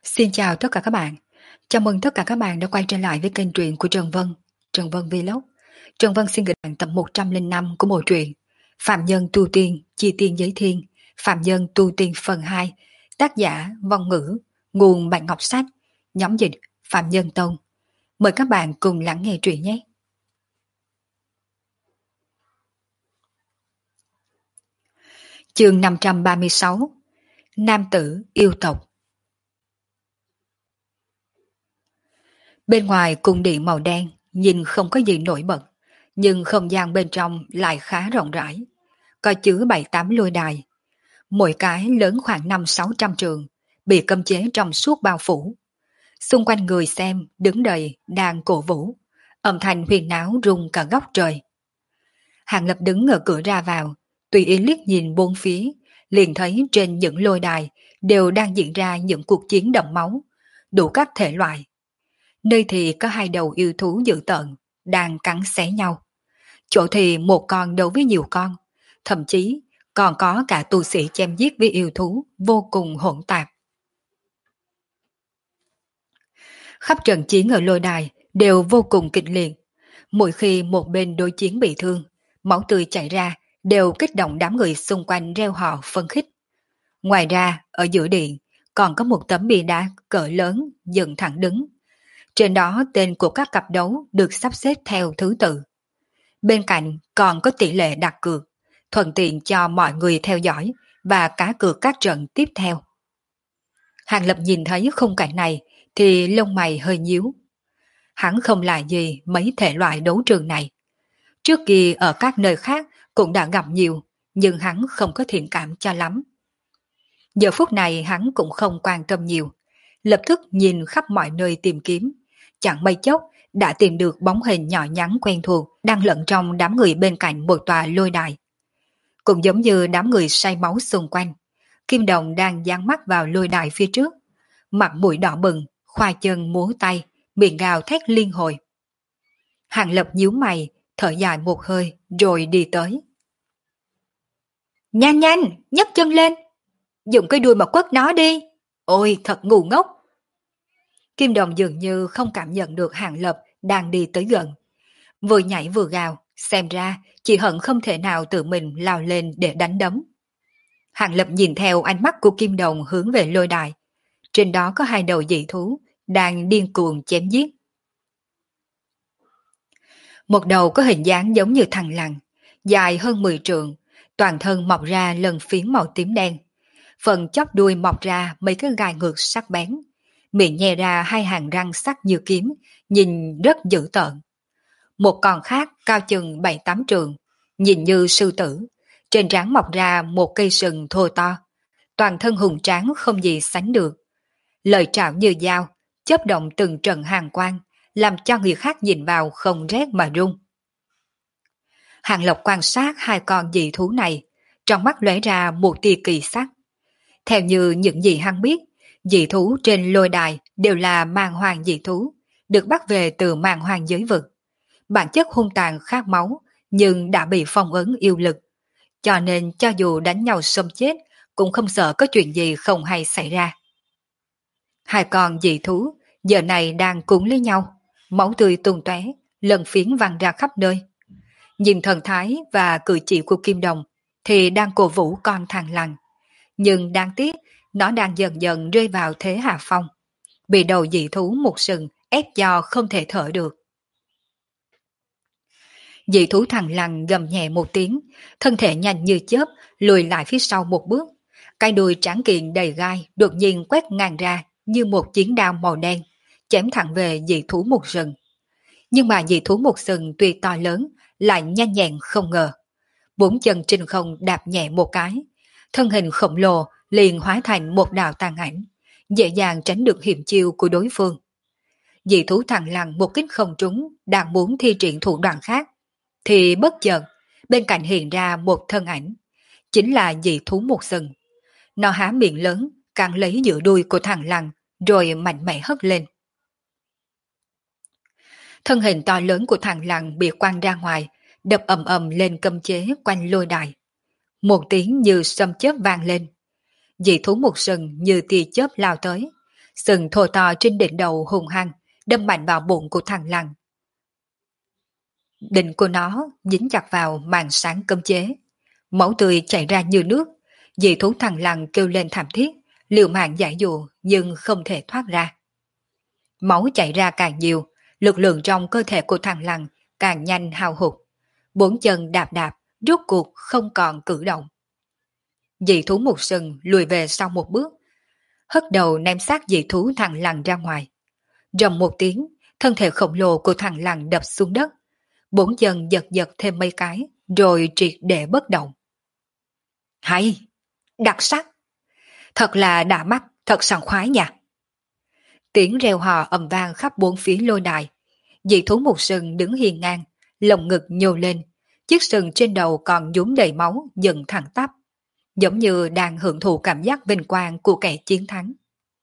Xin chào tất cả các bạn. Chào mừng tất cả các bạn đã quay trở lại với kênh truyện của Trần Vân, Trần Vân Vlog. Trần Vân xin gửi bạn tập 105 của bộ truyện Phạm Nhân Tu Tiên, Chi Tiên Giới Thiên, Phạm Nhân Tu Tiên phần 2, tác giả Vong Ngữ, nguồn Bạn Ngọc Sách, nhóm dịch Phạm Nhân Tông. Mời các bạn cùng lắng nghe truyện nhé. Chương 536, Nam tử yêu tộc. Bên ngoài cung điện màu đen nhìn không có gì nổi bật, nhưng không gian bên trong lại khá rộng rãi. Có chứa 7-8 lôi đài, mỗi cái lớn khoảng 500-600 trường, bị cấm chế trong suốt bao phủ. Xung quanh người xem đứng đầy đang cổ vũ, âm thanh huyền náo rung cả góc trời. Hàng Lập đứng ở cửa ra vào, tùy ý liếc nhìn bốn phía, liền thấy trên những lôi đài đều đang diễn ra những cuộc chiến đẫm máu, đủ các thể loại. Nơi thì có hai đầu yêu thú dữ tợn, đang cắn xé nhau. Chỗ thì một con đấu với nhiều con, thậm chí còn có cả tu sĩ chém giết với yêu thú vô cùng hỗn tạp. Khắp trận chiến ở lôi đài đều vô cùng kịch liệt. Mỗi khi một bên đối chiến bị thương, máu tươi chảy ra đều kích động đám người xung quanh reo hò phấn khích. Ngoài ra, ở giữa điện còn có một tấm bia đá cỡ lớn dựng thẳng đứng. Trên đó tên của các cặp đấu được sắp xếp theo thứ tự. Bên cạnh còn có tỷ lệ đặt cược, thuận tiện cho mọi người theo dõi và cá cược các trận tiếp theo. Hàng Lập nhìn thấy khung cảnh này thì lông mày hơi nhíu. Hắn không là gì mấy thể loại đấu trường này. Trước kia ở các nơi khác cũng đã gặp nhiều, nhưng hắn không có thiện cảm cho lắm. Giờ phút này hắn cũng không quan tâm nhiều, lập tức nhìn khắp mọi nơi tìm kiếm. Chẳng mấy chốc đã tìm được bóng hình nhỏ nhắn quen thuộc đang lẫn trong đám người bên cạnh một tòa lôi đài. Cũng giống như đám người say máu xung quanh, Kim Đồng đang dán mắt vào lôi đài phía trước, mặt mũi đỏ bừng, khoa chân múa tay, miệng gào thét liên hồi. Hàng Lập nhíu mày, thở dài một hơi rồi đi tới. Nhanh nhanh, nhấc chân lên, dùng cái đuôi mà quất nó đi. Ôi thật ngu ngốc. Kim Đồng dường như không cảm nhận được Hàng Lập đang đi tới gần. Vừa nhảy vừa gào, xem ra chỉ hận không thể nào tự mình lao lên để đánh đấm. Hàng Lập nhìn theo ánh mắt của Kim Đồng hướng về lôi đài. Trên đó có hai đầu dị thú đang điên cuồng chém giết. Một đầu có hình dáng giống như thằn lằn, dài hơn 10 trượng, toàn thân mọc ra lân phiến màu tím đen. Phần chóp đuôi mọc ra mấy cái gai ngược sắc bén, miệng nhè ra hai hàng răng sắc như kiếm, nhìn rất dữ tợn. Một con khác cao chừng 7-8 trượng, nhìn như sư tử, trên trán mọc ra một cây sừng thô to, toàn thân hùng tráng không gì sánh được. Lời trảo như dao, chớp động từng trận hàn quang, làm cho người khác nhìn vào không rét mà run. Hàng Lộc quan sát hai con dị thú này, trong mắt lóe ra một tia kỳ sắc. Theo như những gì hắn biết, dị thú trên lôi đài đều là màn hoàng dị thú, được bắt về từ màn hoàng giới vực. Bản chất hung tàn khát máu, nhưng đã bị phong ấn yêu lực. Cho nên cho dù đánh nhau xông chết, cũng không sợ có chuyện gì không hay xảy ra. Hai con dị thú giờ này đang cuốn lấy nhau, máu tươi tung tóe, lần phiến văng ra khắp nơi. Nhìn thần thái và cử chỉ của Kim Đồng thì đang cổ vũ con thằn lằn, nhưng đáng tiếc nó đang dần dần rơi vào thế hạ phong, bị đầu dị thú một sừng ép cho không thể thở được. Dị thú thằn lằn gầm nhẹ một tiếng, thân thể nhanh như chớp lùi lại phía sau một bước, cái đuôi tráng kiện đầy gai đột nhiên quét ngang ra như một chiến đao màu đen, chém thẳng về dị thú một sừng. Nhưng mà dị thú một sừng tuy to lớn lại nhanh nhẹn không ngờ, bốn chân trên không đạp nhẹ một cái, thân hình khổng lồ liền hóa thành một đạo tàn ảnh, dễ dàng tránh được hiểm chiêu của đối phương. Dị thú thằn lằn một kích không trúng, đang muốn thi triển thủ đoạn khác, thì bất chợt bên cạnh hiện ra một thân ảnh, chính là dị thú một sừng. Nó há miệng lớn, cắn lấy giữa đuôi của thằn lằn, rồi mạnh mẽ hất lên. Thân hình to lớn của thằn lằn bị quăng ra ngoài, đập ầm ầm lên cấm chế quanh lôi đài. Một tiếng như sấm chớp vang lên. Dị thú một sừng như tia chớp lao tới, sừng thô to trên đỉnh đầu hung hăng, đâm mạnh vào bụng của thằng lằn. Đỉnh của nó dính chặt vào màn sáng cấm chế. Máu tươi chảy ra như nước, dị thú thằng lằn kêu lên thảm thiết, liều mạng giải dụ nhưng không thể thoát ra. Máu chảy ra càng nhiều, lực lượng trong cơ thể của thằng lằn càng nhanh hao hụt. Bốn chân đạp đạp, rốt cuộc không còn cử động. Dị thú một sừng lùi về sau một bước, hất đầu ném xác dị thú thằng lằn ra ngoài. Rầm một tiếng, thân thể khổng lồ của thằng lằn đập xuống đất. Bốn chân giật giật thêm mấy cái, rồi triệt để bất động. Hay! Đặc sắc! Thật là đã mắt, thật sảng khoái nha! Tiếng reo hò ầm vang khắp bốn phía lôi đài. Dị thú một sừng đứng hiên ngang, lồng ngực nhô lên, chiếc sừng trên đầu còn nhúm đầy máu dựng thẳng tắp, giống như đang hưởng thụ cảm giác vinh quang của kẻ chiến thắng.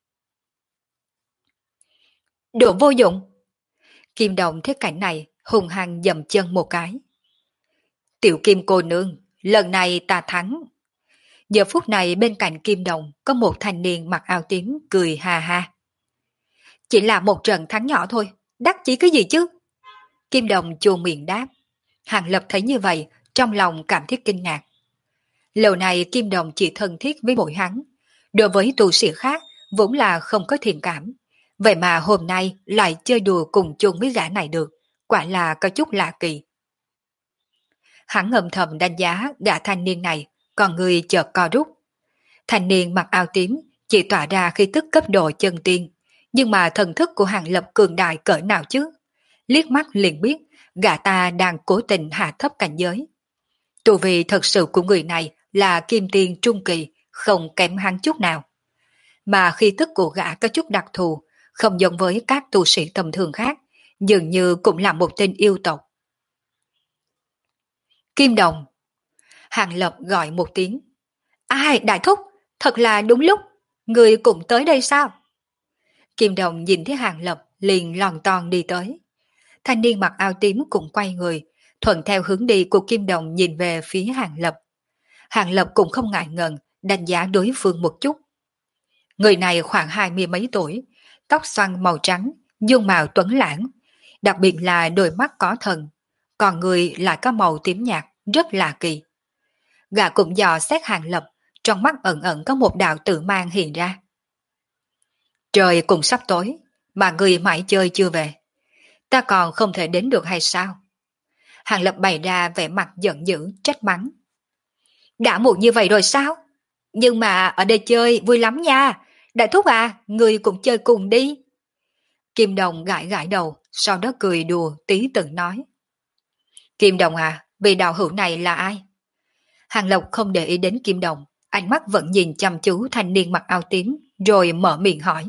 Đồ vô dụng! Kim Đồng thấy cảnh này, hung hăng dầm chân một cái. Tiểu Kim cô nương, lần này ta thắng. Giờ phút này bên cạnh Kim Đồng có một thanh niên mặc áo tím cười ha ha. Chỉ là một trận thắng nhỏ thôi, đắc chí cái gì chứ? Kim Đồng chuông miệng đáp. Hàng Lập thấy như vậy, trong lòng cảm thấy kinh ngạc. Lâu này Kim Đồng chỉ thân thiết với mỗi hắn, đối với tu sĩ khác vốn là không có thiện cảm. Vậy mà hôm nay lại chơi đùa cùng chung với gã này được, quả là có chút lạ kỳ. Hắn âm thầm đánh giá gã thanh niên này, còn người chợt co rút. Thanh niên mặc áo tím chỉ tỏa ra khí tức cấp độ chân tiên, nhưng mà thần thức của Hàng Lập cường đại cỡ nào chứ? Liếc mắt liền biết gã ta đang cố tình hạ thấp cảnh giới. Tu vi thật sự của người này là kim tiên trung kỳ, không kém hắn chút nào. Mà khí tức của gã có chút đặc thù, không giống với các tu sĩ tầm thường khác, dường như cũng là một tên yêu tộc. Kim Đồng! Hàng Lập gọi một tiếng. Ai, đại thúc, thật là đúng lúc, người cũng tới đây sao? Kim Đồng nhìn thấy Hàng Lập liền lòn ton đi tới. Thanh niên mặc áo tím cũng quay người, thuận theo hướng đi của Kim Đồng nhìn về phía Hàng Lập. Hàng Lập cũng không ngại ngần đánh giá đối phương một chút. Người này khoảng 20 mấy tuổi, tóc xoăn màu trắng, dung mạo tuấn lãng, đặc biệt là đôi mắt có thần, còn người lại có màu tím nhạt, rất lạ kỳ. Gã cũng dò xét Hàng Lập, trong mắt ẩn ẩn có một đạo tự mang hiện ra. Trời cũng sắp tối, mà người mãi chơi chưa về. Ta còn không thể đến được hay sao? Hàng Lập bày ra vẻ mặt giận dữ, trách mắng. Đã muộn như vậy rồi sao? Nhưng mà ở đây chơi vui lắm nha. Đại thúc à, người cũng chơi cùng đi. Kim Đồng gãi gãi đầu, sau đó cười đùa tí tự nói. Kim Đồng à, vị đạo hữu này là ai? Hàng Lộc không để ý đến Kim Đồng, ánh mắt vẫn nhìn chăm chú thanh niên mặc áo tím, rồi mở miệng hỏi.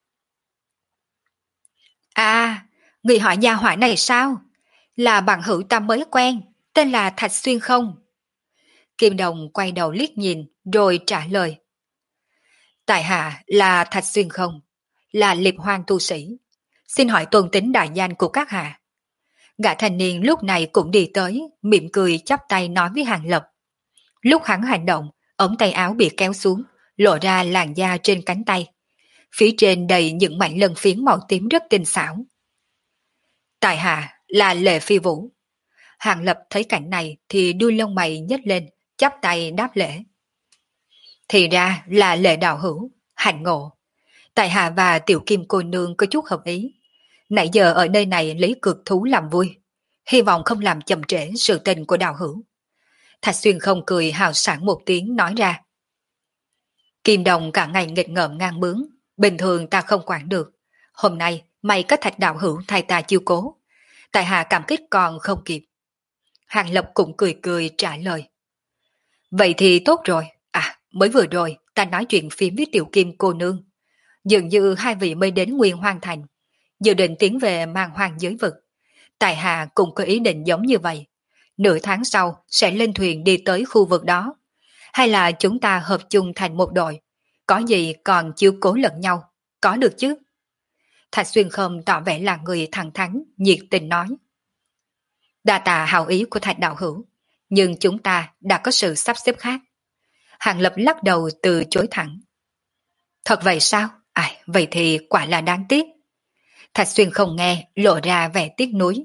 À, người hỏi gia hỏa này sao? Là bạn hữu ta mới quen, tên là Thạch Xuyên không? Kim Đồng quay đầu liếc nhìn, rồi trả lời. Tại hạ là Thạch Xuyên không, là liệp hoang tu sĩ. Xin hỏi tôn tính đại danh của các hạ. Gã thanh niên lúc này cũng đi tới, mỉm cười chắp tay nói với Hàng Lập. Lúc hắn hành động, ống tay áo bị kéo xuống, lộ ra làn da trên cánh tay. Phía trên đầy những mảnh lân phiến màu tím rất tinh xảo. Tại hạ là Lệ Phi Vũ. Hàng Lập thấy cảnh này thì đuôi lông mày nhếch lên, chắp tay đáp lễ. Thì ra là Lệ đạo hữu, hạnh ngộ. Tại hạ và Tiểu Kim cô nương có chút hợp ý. Nãy giờ ở nơi này lấy cực thú làm vui. Hy vọng không làm chậm trễ sự tình của đạo hữu. Thạch Xuyên không cười hào sảng một tiếng nói ra. Kim Đồng cả ngày nghịch ngợm ngang bướng, bình thường ta không quản được. Hôm nay mày có Thạch đạo hữu thay ta chiêu cố. Tại hạ cảm kích còn không kịp. Hàng Lập cũng cười cười trả lời. Vậy thì tốt rồi. À, mới vừa rồi ta nói chuyện phím với Tiểu Kim cô nương. Dường như hai vị mới đến Nguyên Hoang Thành, dự định tiến về mang hoang giới vực. Tại hạ cũng có ý định giống như vậy. Nửa tháng sau sẽ lên thuyền đi tới khu vực đó. Hay là chúng ta hợp chung thành một đội, có gì còn chiếu cố lẫn nhau, có được chứ? Thạch Xuyên Khâm tỏ vẻ là người thẳng thắn, nhiệt tình nói. Đa tạ hảo ý của Thạch đạo hữu, nhưng chúng ta đã có sự sắp xếp khác. Hàng Lập lắc đầu từ chối thẳng. Thật vậy sao? Ai, vậy thì quả là đáng tiếc. Thạch Xuyên không nghe, lộ ra vẻ tiếc nuối.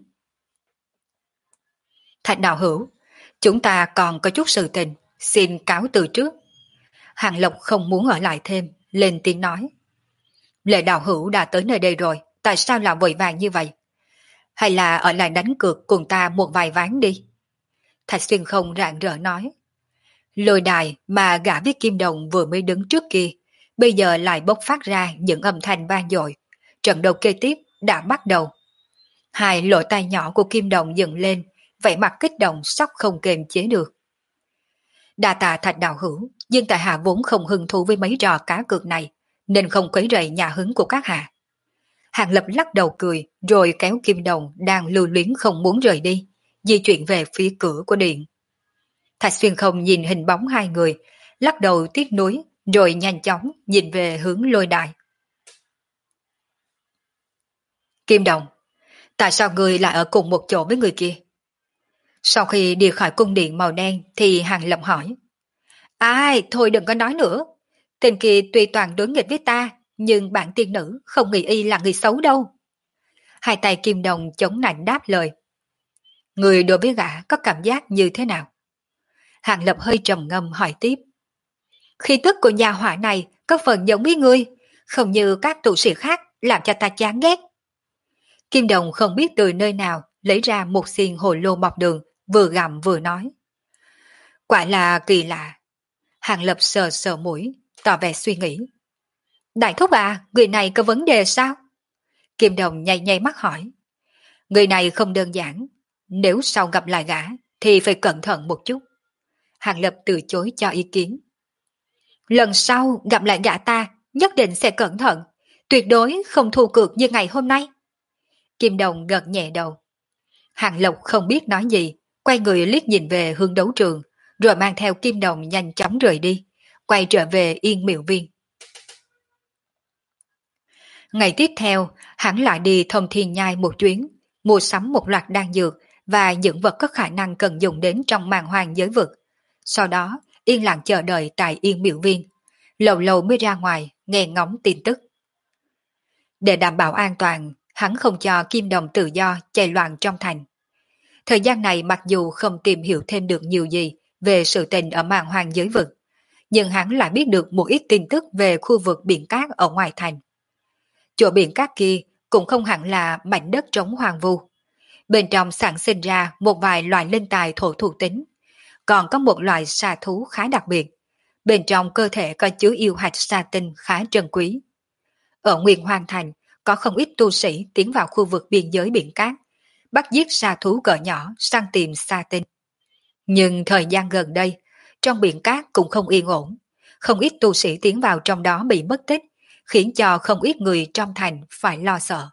Thạch đạo hữu, chúng ta còn có chút sự tình, xin cáo từ trước. Hàng Lộc không muốn ở lại thêm, lên tiếng nói. Lệ đạo hữu đã tới nơi đây rồi, tại sao lại vội vàng như vậy? Hay là ở lại đánh cược cùng ta một vài ván đi? Thạch Xuyên không rạng rỡ nói. Lôi đài mà gã với Kim Đồng vừa mới đứng trước kia, bây giờ lại bốc phát ra những âm thanh vang dội. Trận đấu kế tiếp đã bắt đầu. Hai lỗ tai nhỏ của Kim Đồng dựng lên, vẻ mặt kích động sắp không kềm chế được. Đa tạ Thạch đạo hữu, nhưng tại hạ vốn không hứng thú với mấy trò cá cược này, nên không quấy rầy nhà hứng của các hạ. Hàng Lập lắc đầu cười, rồi kéo Kim Đồng đang lưu luyến không muốn rời đi, di chuyển về phía cửa của điện. Thạch Xuyên không nhìn hình bóng hai người, lắc đầu tiếc nuối, rồi nhanh chóng nhìn về hướng lôi đài. Kim Đồng, tại sao người lại ở cùng một chỗ với người kia? Sau khi đi khỏi cung điện màu đen thì Hàng Lập hỏi. Ai, thôi đừng có nói nữa. Tên kia tuy toàn đối nghịch với ta, nhưng bản tiên nữ không nghĩ y là người xấu đâu. Hai tay Kim Đồng chống nạnh đáp lời. Người đối với gã có cảm giác như thế nào? Hàng Lập hơi trầm ngâm hỏi tiếp. Khí tức của nhà họa này có phần giống với ngươi, không như các tu sĩ khác làm cho ta chán ghét. Kim Đồng không biết từ nơi nào lấy ra một xiên hồ lô mọc đường, vừa gặm vừa nói. Quả là kỳ lạ. Hàng Lập sờ sờ mũi, tỏ vẻ suy nghĩ. Đại thúc à, người này có vấn đề sao? Kim Đồng nháy nháy mắt hỏi. Người này không đơn giản, nếu sau gặp lại gã thì phải cẩn thận một chút. Hàng Lập từ chối cho ý kiến. Lần sau gặp lại gã ta nhất định sẽ cẩn thận, tuyệt đối không thua cược như ngày hôm nay. Kim Đồng gật nhẹ đầu. Hàng Lộc không biết nói gì, quay người liếc nhìn về hướng đấu trường, rồi mang theo Kim Đồng nhanh chóng rời đi, quay trở về Yên Miệu Viên. Ngày tiếp theo, hắn lại đi Thông Thiên Nhai một chuyến, mua sắm một loạt đan dược và những vật có khả năng cần dùng đến trong màn hoàng giới vực. Sau đó, yên lặng chờ đợi tại Yên Miệu Viên, lâu lâu mới ra ngoài nghe ngóng tin tức. Để đảm bảo an toàn, hắn không cho Kim Đồng tự do chạy loạn trong thành. Thời gian này mặc dù không tìm hiểu thêm được nhiều gì về sự tình ở màn hoàng giới vực, nhưng hắn lại biết được một ít tin tức về khu vực biển cát ở ngoài thành. Chỗ biển cát kia cũng không hẳn là mảnh đất trống hoang vu. Bên trong sản sinh ra một vài loài linh tài thổ thuộc tính, còn có một loại xà thú khá đặc biệt. Bên trong cơ thể có chứa yêu hạch sa tinh khá trân quý. Ở Nguyên Hoàng Thành có không ít tu sĩ tiến vào khu vực biên giới biển cát, bắt giết sa thú cỡ nhỏ săn tìm sa tinh. Nhưng thời gian gần đây, trong biển cát cũng không yên ổn. Không ít tu sĩ tiến vào trong đó bị mất tích, khiến cho không ít người trong thành phải lo sợ.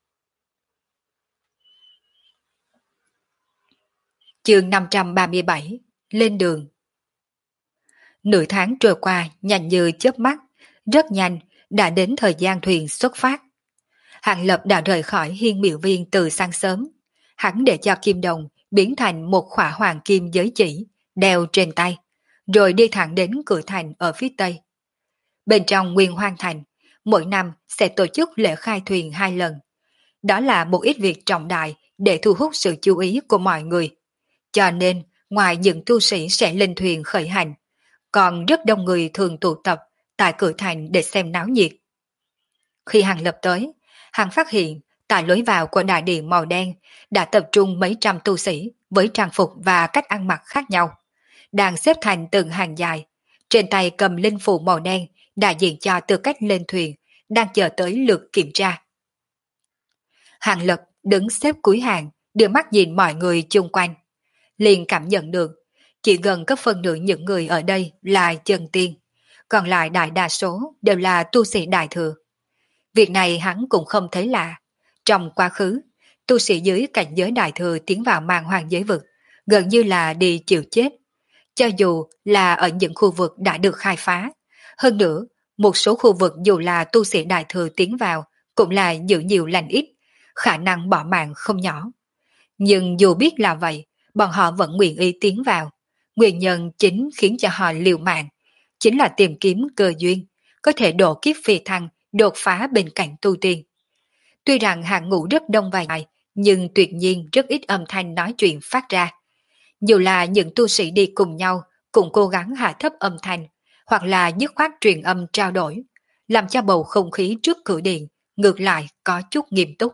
Chương 537, lên đường. Nửa tháng trôi qua nhanh như chớp mắt, rất nhanh đã đến thời gian thuyền xuất phát. Hàng Lập đã rời khỏi Hiên Miệu Viên từ sáng sớm. Hắn để cho Kim Đồng biến thành một khỏa hoàng kim giới chỉ, đeo trên tay, rồi đi thẳng đến cửa thành ở phía tây. Bên trong Nguyên Hoang Thành, mỗi năm sẽ tổ chức lễ khai thuyền 2 lần. Đó là một ít việc trọng đại để thu hút sự chú ý của mọi người. Cho nên, ngoài những tu sĩ sẽ lên thuyền khởi hành, còn rất đông người thường tụ tập tại cửa thành để xem náo nhiệt. Khi Hàng Lập tới, Hàng phát hiện tại lối vào của đại điện màu đen đã tập trung mấy trăm tu sĩ với trang phục và cách ăn mặc khác nhau, đang xếp thành từng hàng dài, trên tay cầm linh phù màu đen đại diện cho tư cách lên thuyền, đang chờ tới lượt kiểm tra. Hàng Lập đứng xếp cuối hàng, đưa mắt nhìn mọi người chung quanh, liền cảm nhận được chỉ gần có phân nửa những người ở đây là chân tiên, còn lại đại đa số đều là tu sĩ đại thừa. Việc này hắn cũng không thấy lạ. Trong quá khứ, tu sĩ dưới cảnh giới đại thừa tiến vào màn hoàng giới vực, gần như là đi chịu chết. Cho dù là ở những khu vực đã được khai phá, hơn nữa, một số khu vực dù là tu sĩ đại thừa tiến vào, cũng là giữ nhiều lành ít, khả năng bỏ mạng không nhỏ. Nhưng dù biết là vậy, bọn họ vẫn nguyện ý tiến vào. Nguyên nhân chính khiến cho họ liều mạng, chính là tìm kiếm cơ duyên, có thể độ kiếp phi thăng, đột phá bên cạnh tu tiên. Tuy rằng hàng ngũ rất đông vài ngày, nhưng tuyệt nhiên rất ít âm thanh nói chuyện phát ra. Dù là những tu sĩ đi cùng nhau cũng cố gắng hạ thấp âm thanh, hoặc là dứt khoát truyền âm trao đổi, làm cho bầu không khí trước cửa điện ngược lại có chút nghiêm túc.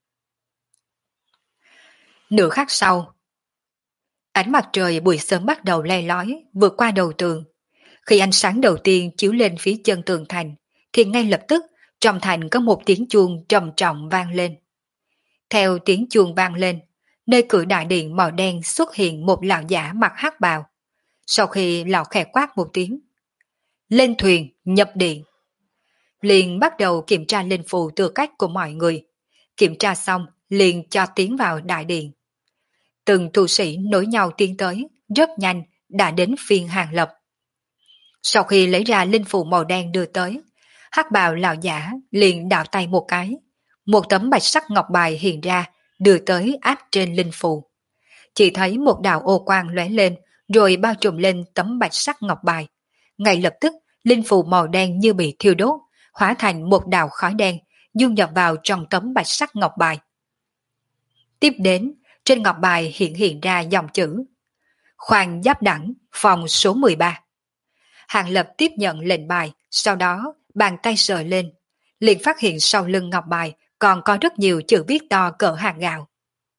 Nửa khắc sau, ánh mặt trời buổi sớm bắt đầu le lói vượt qua đầu tường. Khi ánh sáng đầu tiên chiếu lên phía chân tường thành, thì ngay lập tức trong thành có một tiếng chuông trầm trọng vang lên. Theo tiếng chuông vang lên, nơi cửa đại điện màu đen xuất hiện một lão giả mặc hắc bào. Sau khi lão khẽ quát một tiếng, lên thuyền, nhập điện. Liền bắt đầu kiểm tra linh phù tư cách của mọi người. Kiểm tra xong, liền cho tiến vào đại điện. Từng tu sĩ nối nhau tiến tới, rất nhanh đã đến phiên Hàng Lập. Sau khi lấy ra linh phù màu đen đưa tới, hắc bào lão giả liền đảo tay một cái. Một tấm bạch sắc ngọc bài hiện ra, đưa tới áp trên linh phù. Chỉ thấy một đạo ô quang lóe lên, rồi bao trùm lên tấm bạch sắc ngọc bài. Ngay lập tức, linh phù màu đen như bị thiêu đốt, hóa thành một đạo khói đen, dung nhập vào trong tấm bạch sắc ngọc bài. Tiếp đến, trên ngọc bài hiện ra dòng chữ Khoan Giáp Đẳng, phòng số 13. Hàng Lập tiếp nhận lệnh bài, sau đó bàn tay sờ lên, liền phát hiện sau lưng ngọc bài còn có rất nhiều chữ viết to cỡ hạt gạo.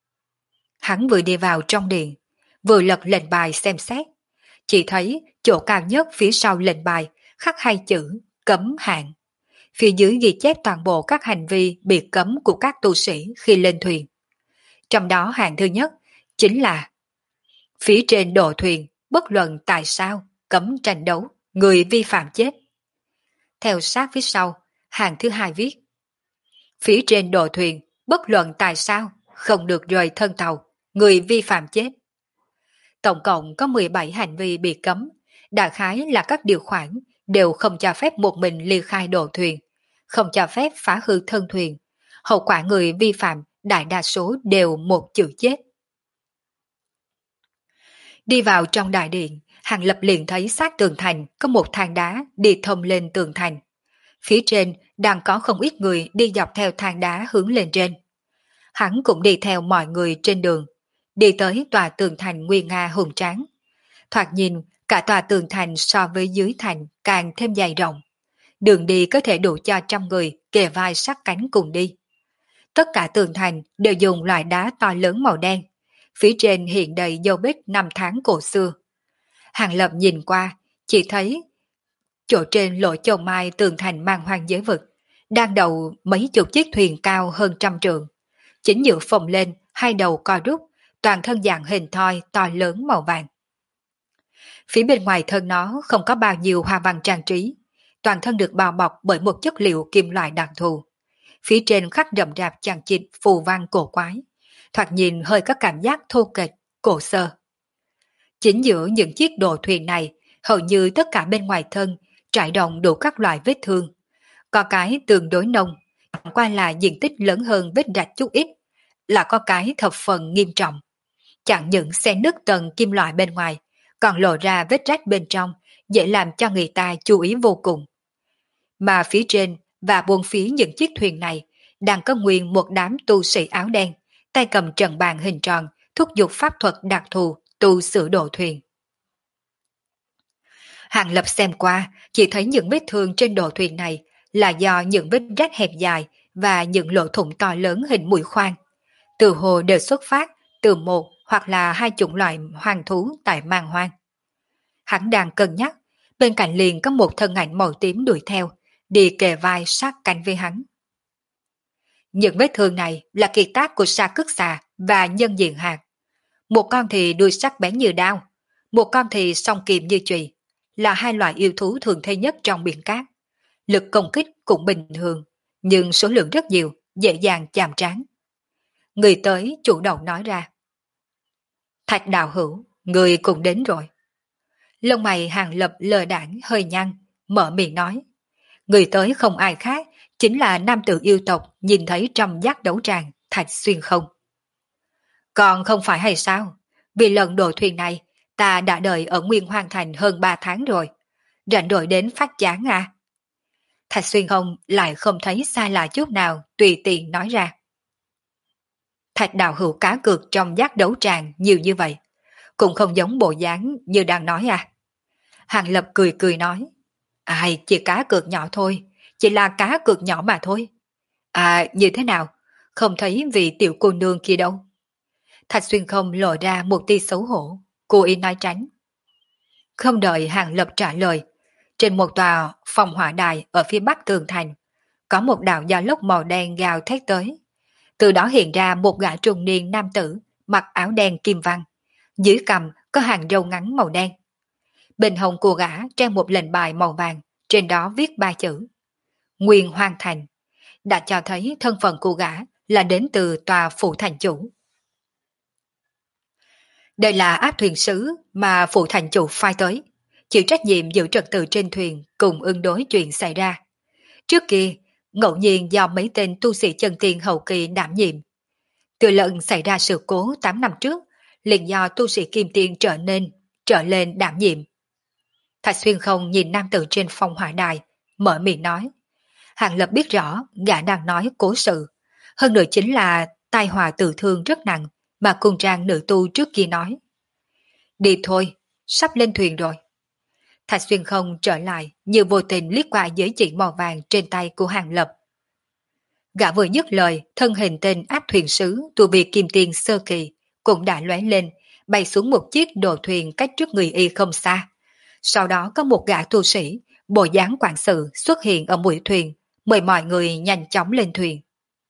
Hắn vừa đi vào trong điện, vừa lật lệnh bài xem xét, chỉ thấy chỗ cao nhất phía sau lệnh bài khắc hai chữ cấm hạn. Phía dưới ghi chép toàn bộ các hành vi bị cấm của các tu sĩ khi lên thuyền. Trong đó hạng thứ nhất chính là phía trên độ thuyền bất luận tại sao cấm tranh đấu, người vi phạm chết. Theo sát phía sau, hạng thứ hai viết phía trên độ thuyền bất luận tại sao không được rời thân tàu, người vi phạm chết. Tổng cộng có 17 hành vi bị cấm, đại khái là các điều khoản đều không cho phép một mình ly khai độ thuyền, không cho phép phá hư thân thuyền. Hậu quả người vi phạm đại đa số đều một chữ chết. Đi vào trong đại điện, Hàng Lập liền thấy sát tường thành có một thang đá đi thông lên tường thành. Phía trên đang có không ít người đi dọc theo thang đá hướng lên trên. Hắn cũng đi theo mọi người trên đường, đi tới tòa tường thành nguy nga hùng tráng. Thoạt nhìn, cả tòa tường thành so với dưới thành càng thêm dày rộng. Đường đi có thể đủ cho trăm người kề vai sát cánh cùng đi. Tất cả tường thành đều dùng loại đá to lớn màu đen. Phía trên hiện đầy dấu vết năm tháng cổ xưa. Hàng Lập nhìn qua, chỉ thấy chỗ trên lỗ châu mai tường thành mang hoang giới vực, đang đầu mấy chục chiếc thuyền cao hơn 100 trượng. Chính giữa phồng lên, hai đầu co rút, toàn thân dạng hình thoi to lớn màu vàng. Phía bên ngoài thân nó không có bao nhiêu hoa văn trang trí, toàn thân được bao bọc bởi một chất liệu kim loại đặc thù. Phía trên khắc rậm rạp chằng chịt phù văn cổ quái, thoạt nhìn hơi có cảm giác thô kệch, cổ xưa. Chính giữa những chiếc đồ thuyền này, hầu như tất cả bên ngoài thân trải rộng đủ các loại vết thương. Có cái tương đối nông, chẳng qua là diện tích lớn hơn vết rạch chút ít, là có cái thập phần nghiêm trọng. Chẳng những xé nứt tầng kim loại bên ngoài, còn lộ ra vết rách bên trong, dễ làm cho người ta chú ý vô cùng. Mà phía trên và buông phía những chiếc thuyền này, đang có nguyên một đám tu sĩ áo đen, tay cầm trận bàn hình tròn, thúc giục pháp thuật đặc thù tu sửa độ thuyền. Hàng Lập xem qua, chỉ thấy những vết thương trên độ thuyền này là do những vết rách hẹp dài và những lỗ thủng to lớn hình mũi khoan. Từ hồ đều xuất phát từ một hoặc là hai chủng loại hoang thú tại man hoang. Hắn đang cân nhắc, bên cạnh liền có một thân ảnh màu tím đuổi theo, đi kề vai sát cánh với hắn. Những vết thương này là kiệt tác của sa cức xà và nhân diện hạt. Một con thì đuôi sắc bén như đao, một con thì song kìm như chùy, là hai loại yêu thú thường thấy nhất trong biển cát. Lực công kích cũng bình thường, nhưng số lượng rất nhiều, dễ dàng chạm trán. Người tới chủ động nói ra. Thạch đạo hữu, người cũng đến rồi. Lông mày Hàng Lập lờ đãng hơi nhăn, mở miệng nói. Người tới không ai khác, chính là nam tử yêu tộc nhìn thấy trong giác đấu tràng Thạch Xuyên không. Còn không phải hay sao? Vì lần độ thuyền này, ta đã đợi ở Nguyên Hoang Thành hơn 3 tháng rồi. Rảnh rỗi đến phát chán à? Thạch Xuyên không lại không thấy sai lạ chút nào, tùy tiện nói ra. Thạch đạo hữu cá cược trong giác đấu tràng nhiều như vậy, cũng không giống bộ dáng như đang nói à. Hàng Lập cười cười nói, ai chỉ cá cược nhỏ thôi, chỉ là cá cược nhỏ mà thôi. À như thế nào, không thấy vị tiểu cô nương kia đâu. Thạch Xuyên không lộ ra một tia xấu hổ, cố ý nói tránh. Không đợi Hàng Lập trả lời, trên một tòa phòng hỏa đài ở phía bắc tường thành, có một đạo gió lốc màu đen gào thét tới. Từ đó hiện ra một gã trung niên nam tử, mặc áo đen kim văn, dưới cằm có hàng râu ngắn màu đen. Bên hông của gã treo một lệnh bài màu vàng, trên đó viết 3 chữ Nguyên Hoang Thành, đã cho thấy thân phận của gã là đến từ tòa phủ thành chủ. Đây là áp thuyền sứ mà phủ thành chủ phái tới, chịu trách nhiệm giữ trật tự trên thuyền cùng ứng đối chuyện xảy ra. Trước kia, ngẫu nhiên do mấy tên tu sĩ chân tiên hậu kỳ đảm nhiệm. Từ lần xảy ra sự cố 8 năm trước, liền do tu sĩ kim tiên trở lên đảm nhiệm. Thạch Xuyên không nhìn nam tử trên phong hỏa đài, mở miệng nói. Hàng Lập biết rõ gã đang nói cố sự, hơn nữa chính là tai họa tử thương rất nặng mà cung trang nữ tu trước kia nói. Đi thôi, sắp lên thuyền rồi. Thạch Xuyên không trở lại như vô tình liếc qua giấy chỉ màu vàng trên tay của Hàng Lập. Gã vừa dứt lời, thân hình tên áp thuyền sứ tu vi kim tiên sơ kỳ cũng đã lóe lên, bay xuống một chiếc đồ thuyền cách trước người y không xa. Sau đó có một gã tu sĩ, bộ dáng quản sự xuất hiện ở mũi thuyền, mời mọi người nhanh chóng lên thuyền.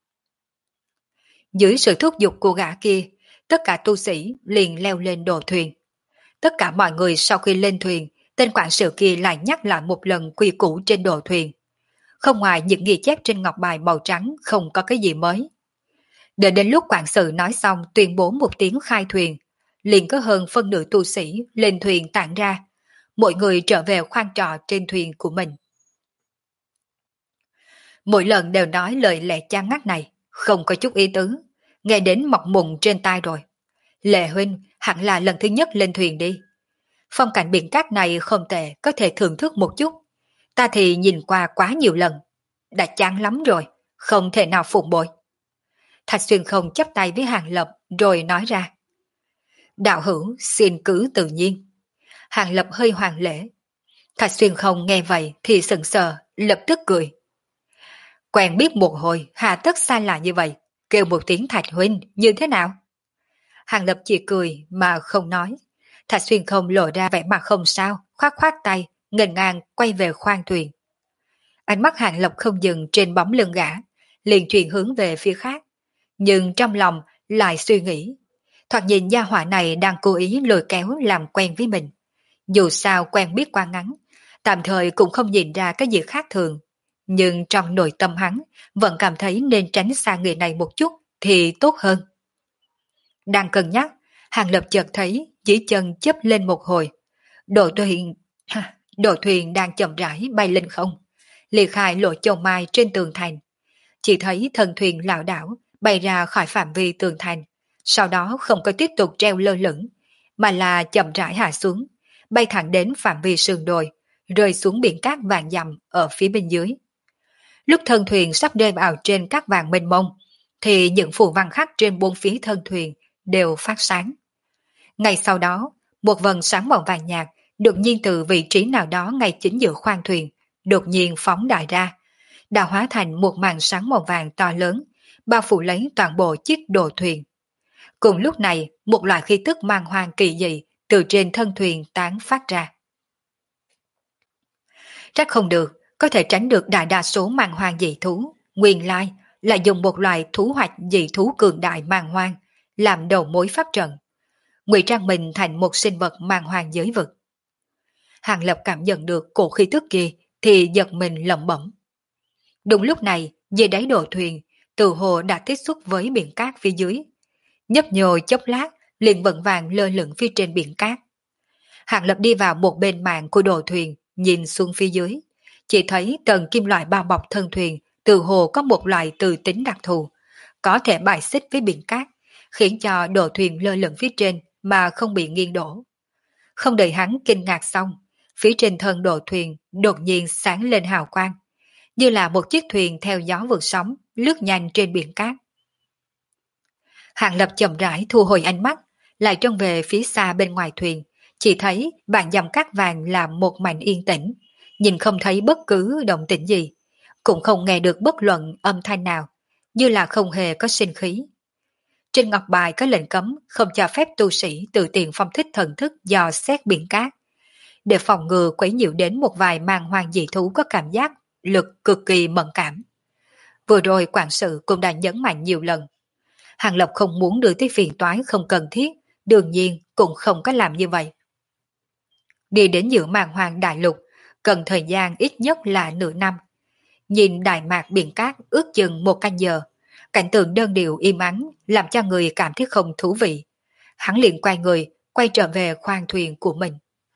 Dưới sự thúc giục của gã kia, tất cả tu sĩ liền leo lên đồ thuyền. Tất cả mọi người sau khi lên thuyền, tên quản sự kia lại nhắc lại một lần quy củ trên đồ thuyền. Không ngoài những ghi chép trên ngọc bài màu trắng không có cái gì mới. Đợi đến lúc quản sự nói xong tuyên bố một tiếng khai thuyền, liền có hơn phân nửa tu sĩ lên thuyền tản ra, mỗi người trở về khoang trọ trên thuyền của mình. Mỗi lần đều nói lời lẽ chán ngắt này, không có chút ý tứ, nghe đến mọc mụn trên tai rồi. Lệ huynh hẳn là lần thứ nhất lên thuyền đi. Phong cảnh biển cát này không tệ, có thể thưởng thức một chút. Ta thì nhìn qua quá nhiều lần, đã chán lắm rồi, không thể nào phục bội. Thạch Xuyên không chắp tay với Hàng Lập rồi nói ra. Đạo hữu xin cứ tự nhiên. Hàng Lập hơi hoàng lễ. Thạch Xuyên không nghe vậy thì sững sờ, lập tức cười. Quen biết một hồi, hà tất sai là như vậy, kêu một tiếng Thạch huynh như thế nào? Hàng Lập chỉ cười mà không nói. Thạch Xuyên không lộ ra vẻ mặt không sao, khoát khoát tay, ngần ngang quay về khoang thuyền. Ánh mắt Hàng Lập không dừng trên bóng lưng gã, liền chuyển hướng về phía khác. Nhưng trong lòng lại suy nghĩ, thoạt nhìn gia hỏa này đang cố ý lôi kéo làm quen với mình. Dù sao quen biết qua ngắn, tạm thời cũng không nhìn ra cái gì khác thường. Nhưng trong nội tâm hắn vẫn cảm thấy nên tránh xa người này một chút thì tốt hơn. Đang cân nhắc, Hàng Lập chợt thấy chỉ chân chớp lên một hồi. Đồ thuyền đang chậm rãi bay lên không, liệt khai lỗ châu mai trên tường thành. Chỉ thấy thân thuyền lảo đảo bay ra khỏi phạm vi tường thành, sau đó không có tiếp tục treo lơ lửng, mà là chậm rãi hạ xuống, bay thẳng đến phạm vi sườn đồi, rơi xuống biển cát vàng dặm ở phía bên dưới. Lúc thân thuyền sắp rơi vào trên cát vàng mênh mông, thì những phù văn khắc trên bốn phía thân thuyền đều phát sáng. Ngay sau đó, một vầng sáng màu vàng nhạt đột nhiên từ vị trí nào đó ngay chính giữa khoang thuyền, đột nhiên phóng đại ra, đã hóa thành một màn sáng màu vàng to lớn, bao phủ lấy toàn bộ chiếc đồ thuyền. Cùng lúc này, một loại khí tức mang hoang kỳ dị từ trên thân thuyền tán phát ra. Chắc không được, có thể tránh được đại đa số mang hoang dị thú, nguyên lai là dùng một loại thú hoạch dị thú cường đại mang hoang, làm đầu mối pháp trận, ngụy trang mình thành một sinh vật mang hoang giới vực. Hàng Lập cảm nhận được cổ khí tức kia thì giật mình lẩm bẩm. Đúng lúc này, dưới đáy đồ thuyền, từ hồ đã tiếp xúc với biển cát phía dưới. Nhấp nhồi chốc lát, liền vững vàng lơ lửng phía trên biển cát. Hàng Lập đi vào một bên mạn của đồ thuyền, nhìn xuống phía dưới. Chỉ thấy tầng kim loại bao bọc thân thuyền, từ hồ có một loại từ tính đặc thù, có thể bài xích với biển cát, khiến cho đồ thuyền lơ lửng phía trên mà không bị nghiêng đổ. Không đợi hắn kinh ngạc xong, phía trên thân đồ thuyền đột nhiên sáng lên hào quang. như là một chiếc thuyền theo gió vượt sóng, lướt nhanh trên biển cát. Hàng Lập chậm rãi thu hồi ánh mắt, lại trông về phía xa bên ngoài thuyền, chỉ thấy bàn dầm cát vàng là một mảnh yên tĩnh, nhìn không thấy bất cứ động tĩnh gì, cũng không nghe được bất luận âm thanh nào, như là không hề có sinh khí. Trên ngọc bài có lệnh cấm không cho phép tu sĩ tự tiện phong thích thần thức dò xét biển cát, để phòng ngừa quấy nhiễu đến một vài mang hoang dị thú có cảm giác lực cực kỳ mẫn cảm. Vừa rồi quản sự cũng đã nhấn mạnh nhiều lần. Hàng Lập không muốn đưa tới phiền toái không cần thiết, đương nhiên cũng không có làm như vậy. Đi đến giữa màn hoàng đại lục, cần thời gian ít nhất là nửa năm. Nhìn đại mạc biển cát ước chừng 1 canh giờ, cảnh tượng đơn điệu im ắng làm cho người cảm thấy không thú vị. Hắn liền quay người, quay trở về khoang thuyền của mình.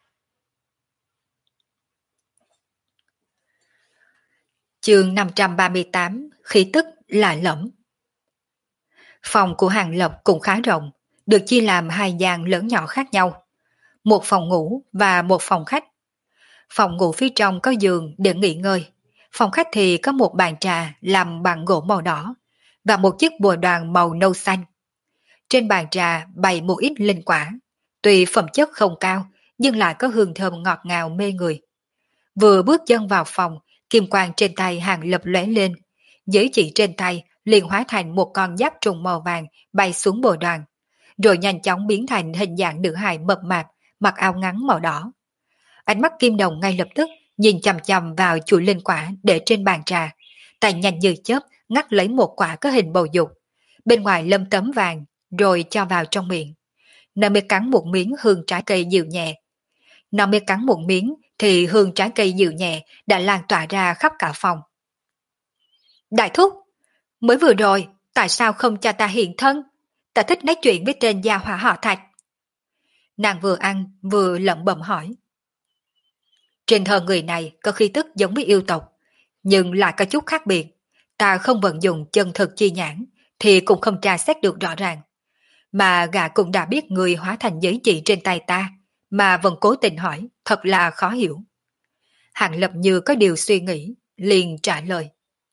Chương 538, khí tức lạ lẫm. Phòng của Hàng Lập cũng khá rộng, được chia làm 2 gian lớn nhỏ khác nhau. Một phòng ngủ và một phòng khách. Phòng ngủ phía trong có giường để nghỉ ngơi. Phòng khách thì có một bàn trà làm bằng gỗ màu đỏ và một chiếc bồ đoàn màu nâu xanh. Trên bàn trà bày một ít linh quả, tuy phẩm chất không cao nhưng lại có hương thơm ngọt ngào mê người. Vừa bước chân vào phòng, kim quang trên tay Hàng Lập lóe lên, giới chỉ trên tay liền hóa thành một con giáp trùng màu vàng bay xuống bồ đoàn, rồi nhanh chóng biến thành hình dạng nữ hài mập mạp, mặc áo ngắn màu đỏ. Ánh mắt Kim Đồng ngay lập tức nhìn chằm chằm vào chuỗi linh quả để trên bàn trà, tay nhanh như chớp ngắt lấy một quả có hình bầu dục, bên ngoài lâm tấm vàng, rồi cho vào trong miệng. Nó mới cắn một miếng hương trái cây dịu nhẹ. Nó mới cắn một miếng thì hương trái cây dịu nhẹ đã lan tỏa ra khắp cả phòng. Đại thúc, mới vừa rồi, tại sao không cho ta hiện thân? Ta thích nói chuyện với tên gia hỏa họ Thạch. Nàng vừa ăn vừa lẩm bẩm hỏi. Trên thân người này có khí tức giống với yêu tộc, nhưng lại có chút khác biệt. Ta không vận dụng chân thực chi nhãn thì cũng không tra xét được rõ ràng. Mà gã cũng đã biết người hóa thành giới chỉ trên tay ta, mà vẫn cố tình hỏi, thật là khó hiểu. Hàng Lập như có điều suy nghĩ, liền trả lời.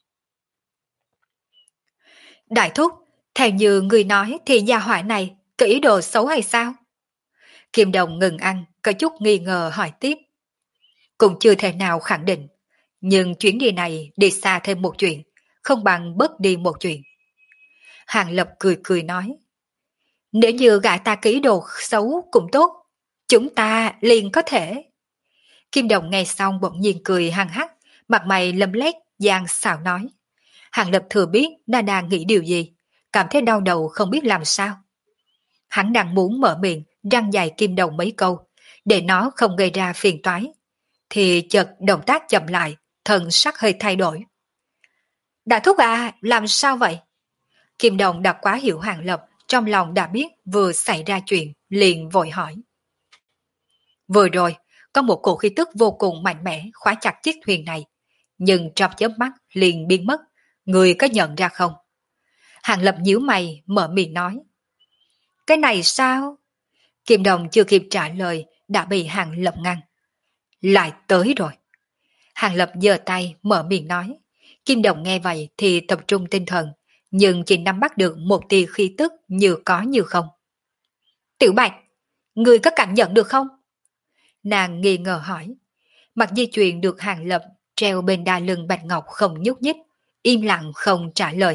Đại thúc, theo như người nói thì gia hỏa này có ý đồ xấu hay sao? Kim Đồng ngừng ăn, có chút nghi ngờ hỏi tiếp. Cũng chưa thể nào khẳng định, nhưng chuyến đi này đi xa thêm một chuyện, không bằng bớt đi một chuyện. Hàng Lập cười cười nói. Nếu như gã ta ký đồ xấu cũng tốt, chúng ta liền có thể. Kim Đồng nghe xong bỗng nhiên cười hăng hắc, mặt mày lấm lét, giang xảo nói. Hàng Lập thừa biết nó đang nghĩ điều gì, cảm thấy đau đầu không biết làm sao. Hắn đang muốn mở miệng răng dạy Kim Đồng mấy câu, để nó không gây ra phiền toái, thì chợt động tác chậm lại, thần sắc hơi thay đổi. Đại thúc à, làm sao vậy? Kim Đồng đã quá hiểu Hàng Lập, trong lòng đã biết vừa xảy ra chuyện, liền vội hỏi. Vừa rồi, có một cổ khí tức vô cùng mạnh mẽ khóa chặt chiếc thuyền này, nhưng trong chớp mắt liền biến mất, người có nhận ra không? Hàng Lập nhíu mày, mở miệng nói. Cái này sao? Kim Đồng chưa kịp trả lời, đã bị Hàng Lập ngăn. Lại tới rồi. Hàng Lập giơ tay, mở miệng nói. Kim Đồng nghe vậy thì tập trung tinh thần, nhưng chỉ nắm bắt được một tia khí tức như có như không. Tiểu Bạch, người có cảm nhận được không? Nàng nghi ngờ hỏi. Mặt di chuyển được Hàng Lập treo bên đai lưng Bạch Ngọc không nhúc nhích, im lặng không trả lời.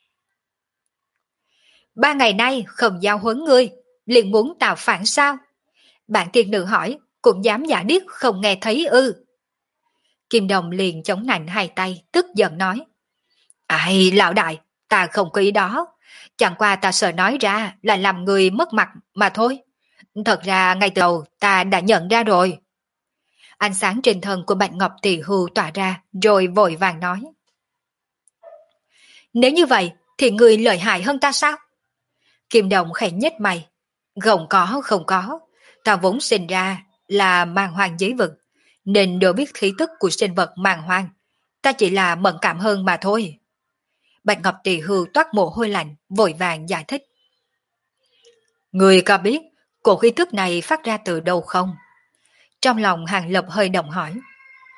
3 ngày nay không giao huấn ngươi, liền muốn tạo phản sao? Bạn tiên nữ hỏi, cũng dám giả điếc không nghe thấy ư? Kim Đồng liền chống nạnh hai tay, tức giận nói. Ai, lão đại, ta không có ý đó. Chẳng qua ta sợ nói ra là làm người mất mặt mà thôi. Thật ra ngay từ đầu ta đã nhận ra rồi. Ánh sáng trên thân của Bạch Ngọc Tỳ Hưu tỏa ra, rồi vội vàng nói. Nếu như vậy, thì người lợi hại hơn ta sao? Kim Đồng khẽ nhếch mày. Không có. Ta vốn sinh ra là mang hoang giới vực, nên đều biết khí tức của sinh vật mang hoang. Ta chỉ là mẫn cảm hơn mà thôi. Bạch Ngọc Tỳ Hưu toát mồ hôi lạnh, vội vàng giải thích. Người có biết cổ khí tức này phát ra từ đâu không? Trong lòng Hàng Lập hơi động hỏi.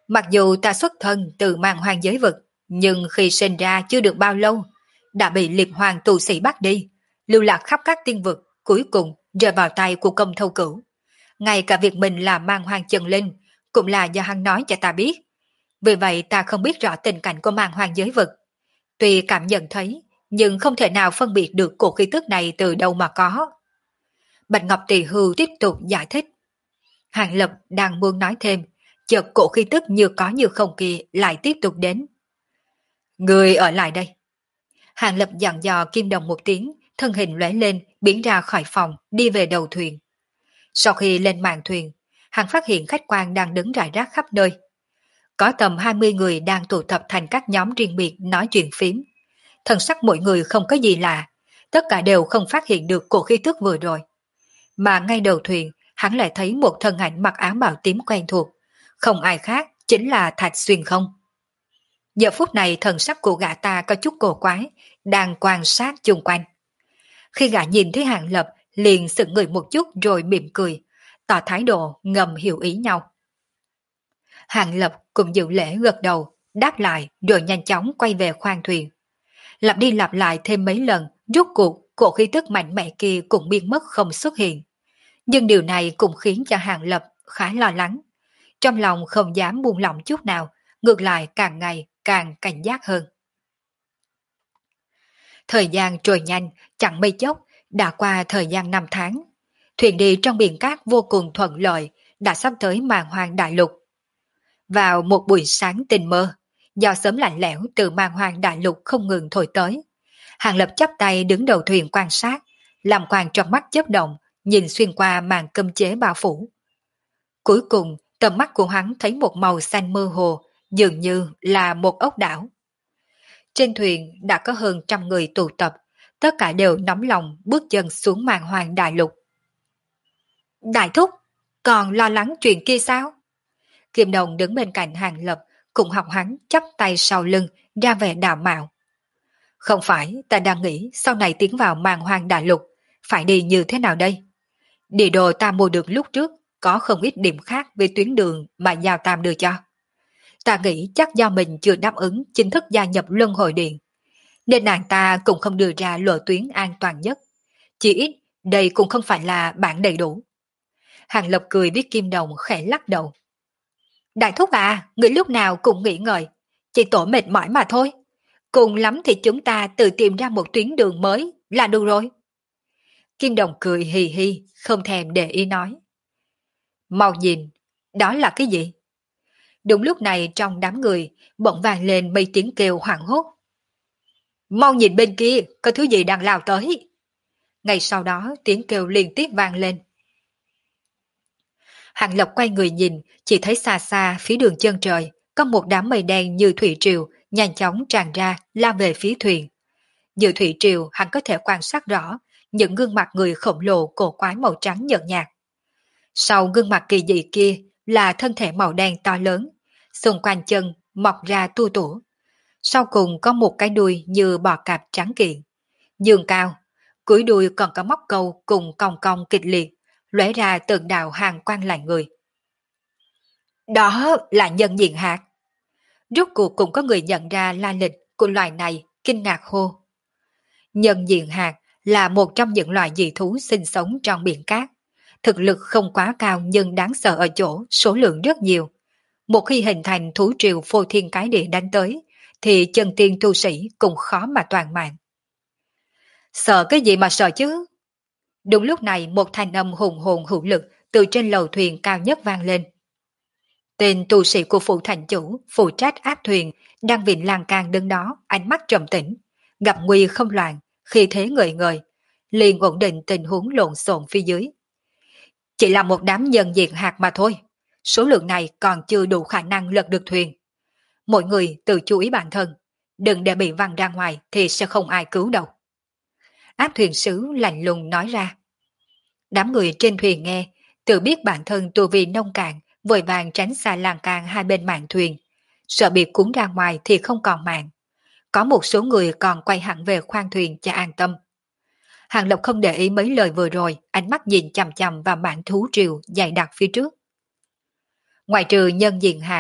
Mặc dù ta xuất thân từ màn hoàng giới vực, nhưng khi sinh ra chưa được bao lâu, đã bị liệp hoàng tù sĩ bắt đi, lưu lạc khắp các tiên vực, cuối cùng rơi vào tay của Công Thâu Cửu. Ngay cả việc mình là màn hoàng chân linh, cũng là do hắn nói cho ta biết. Vì vậy ta không biết rõ tình cảnh của màn hoàng giới vực. Tuy cảm nhận thấy, nhưng không thể nào phân biệt được cổ khí tức này từ đâu mà có. Bạch Ngọc Tỳ Hưu tiếp tục giải thích. Hàng Lập đang muốn nói thêm, chợt cổ khí tức như có như không kia lại tiếp tục đến. Người ở lại đây. Hàng Lập dặn dò Kim Đồng một tiếng, thân hình lóe lên, biến ra khỏi phòng, đi về đầu thuyền. Sau khi lên màn thuyền, hắn phát hiện khách quan đang đứng rải rác khắp nơi. Có tầm 20 người đang tụ tập thành các nhóm riêng biệt nói chuyện phím. Thần sắc mỗi người không có gì lạ, tất cả đều không phát hiện được cổ khí tức vừa rồi. Mà ngay đầu thuyền, hắn lại thấy một thân ảnh mặc áo bào tím quen thuộc, không ai khác, chính là Thạch Xuyên Không. Giờ phút này thần sắc của gã ta có chút cổ quái, đang quan sát chung quanh. Khi gã nhìn thấy Hàng Lập, liền sững người một chút rồi mỉm cười, tỏ thái độ ngầm hiểu ý nhau. Hàng Lập cũng dự lễ gật đầu, đáp lại rồi nhanh chóng quay về khoang thuyền. Lặp đi lặp lại thêm mấy lần, rốt cuộc cổ khí tức mạnh mẽ kia cũng biến mất không xuất hiện. Nhưng điều này cũng khiến cho Hàng Lập khá lo lắng. Trong lòng không dám buông lỏng chút nào, ngược lại càng ngày càng cảnh giác hơn. Thời gian trôi nhanh, chẳng mấy chốc, đã qua thời gian 5 tháng. Thuyền đi trong biển cát vô cùng thuận lợi, đã sắp tới màn hoang đại lục. Vào một buổi sáng tình mơ, do sớm lạnh lẽo từ màn hoang đại lục không ngừng thổi tới. Hàng Lập chắp tay đứng đầu thuyền quan sát, làm quang trong mắt chớp động, nhìn xuyên qua màn cấm chế bao phủ. Cuối cùng, tầm mắt của hắn thấy một màu xanh mơ hồ, dường như là một ốc đảo. Trên thuyền đã có hơn 100 người tụ tập, tất cả đều nóng lòng bước chân xuống màn hoang đại lục. Đại thúc, còn lo lắng chuyện kia sao? Kim Đồng đứng bên cạnh Hàng Lập, cùng học hắn chắp tay sau lưng, ra vẻ đào mạo. Không phải, ta đang nghĩ sau này tiến vào màn hoang đại lục, phải đi như thế nào đây? Địa đồ ta mua được lúc trước, có không ít điểm khác về tuyến đường mà Giao Tam đưa cho. Ta nghĩ chắc do mình chưa đáp ứng chính thức gia nhập Luân Hồi Điện, nên nàng ta cũng không đưa ra lộ tuyến an toàn nhất. Chỉ ít, đây cũng không phải là bản đầy đủ. Hàng Lập cười với Kim Đồng khẽ lắc đầu. Đại thúc à, người lúc nào cũng nghỉ ngơi, chỉ tổ mệt mỏi mà thôi. Cùng lắm thì chúng ta tự tìm ra một tuyến đường mới là đủ rồi. Kim Đồng cười hì hì, không thèm để ý nói. Mau nhìn, đó là cái gì? Đúng lúc này trong đám người bỗng vang lên mấy tiếng kêu hoảng hốt. Mau nhìn bên kia, có thứ gì đang lao tới. Ngay sau đó tiếng kêu liên tiếp vang lên. Hàng Lập quay người nhìn, chỉ thấy xa xa phía đường chân trời, có một đám mây đen như thủy triều, nhanh chóng tràn ra, lao về phía thuyền. Giữa thủy triều hắn có thể quan sát rõ những gương mặt người khổng lồ cổ quái màu trắng nhợt nhạt. Sau gương mặt kỳ dị kia là thân thể màu đen to lớn, xung quanh chân mọc ra tua tủa. Sau cùng có một cái đuôi như bò cạp trắng kiện. Dương cao, cuối đuôi còn có móc câu cùng cong cong kịch liệt, lóe ra từng đạo hàng quang lạnh người. Đó là nhân diện hạt. Rốt cuộc cũng có người nhận ra la lịch của loài này, kinh ngạc hô. Nhân diện hạt là một trong những loài dị thú sinh sống trong biển cát. Thực lực không quá cao nhưng đáng sợ ở chỗ số lượng rất nhiều. Một khi hình thành thú triều phô thiên cái địa đánh tới, thì chân tiên tu sĩ cũng khó mà toàn mạng. Sợ cái gì mà sợ chứ? Đúng lúc này một thanh âm hùng hồn hữu lực từ trên lầu thuyền cao nhất vang lên. Tên tu sĩ của phụ thành chủ phụ trách áp thuyền đang vịn lan can đứng đó, ánh mắt trầm tĩnh, gặp nguy không loạn, khi thế ngời ngời, liền ổn định tình huống lộn xộn phía dưới. Chỉ là một đám nhân diện hạt mà thôi, số lượng này còn chưa đủ khả năng lật được thuyền. Mọi người tự chú ý bản thân, đừng để bị văng ra ngoài thì sẽ không ai cứu đâu. Áp thuyền sứ lạnh lùng nói ra. Đám người trên thuyền nghe, tự biết bản thân tu vi nông cạn, vội vàng tránh xa lan can hai bên mạn thuyền, sợ bị cuốn ra ngoài thì không còn mạng. Có một số người còn quay hẳn về khoang thuyền cho an tâm. Hàng Lập không để ý mấy lời vừa rồi, ánh mắt nhìn chằm chằm vào mảng thú triều dày đặc phía trước. Ngoài trừ nhân diện hạt,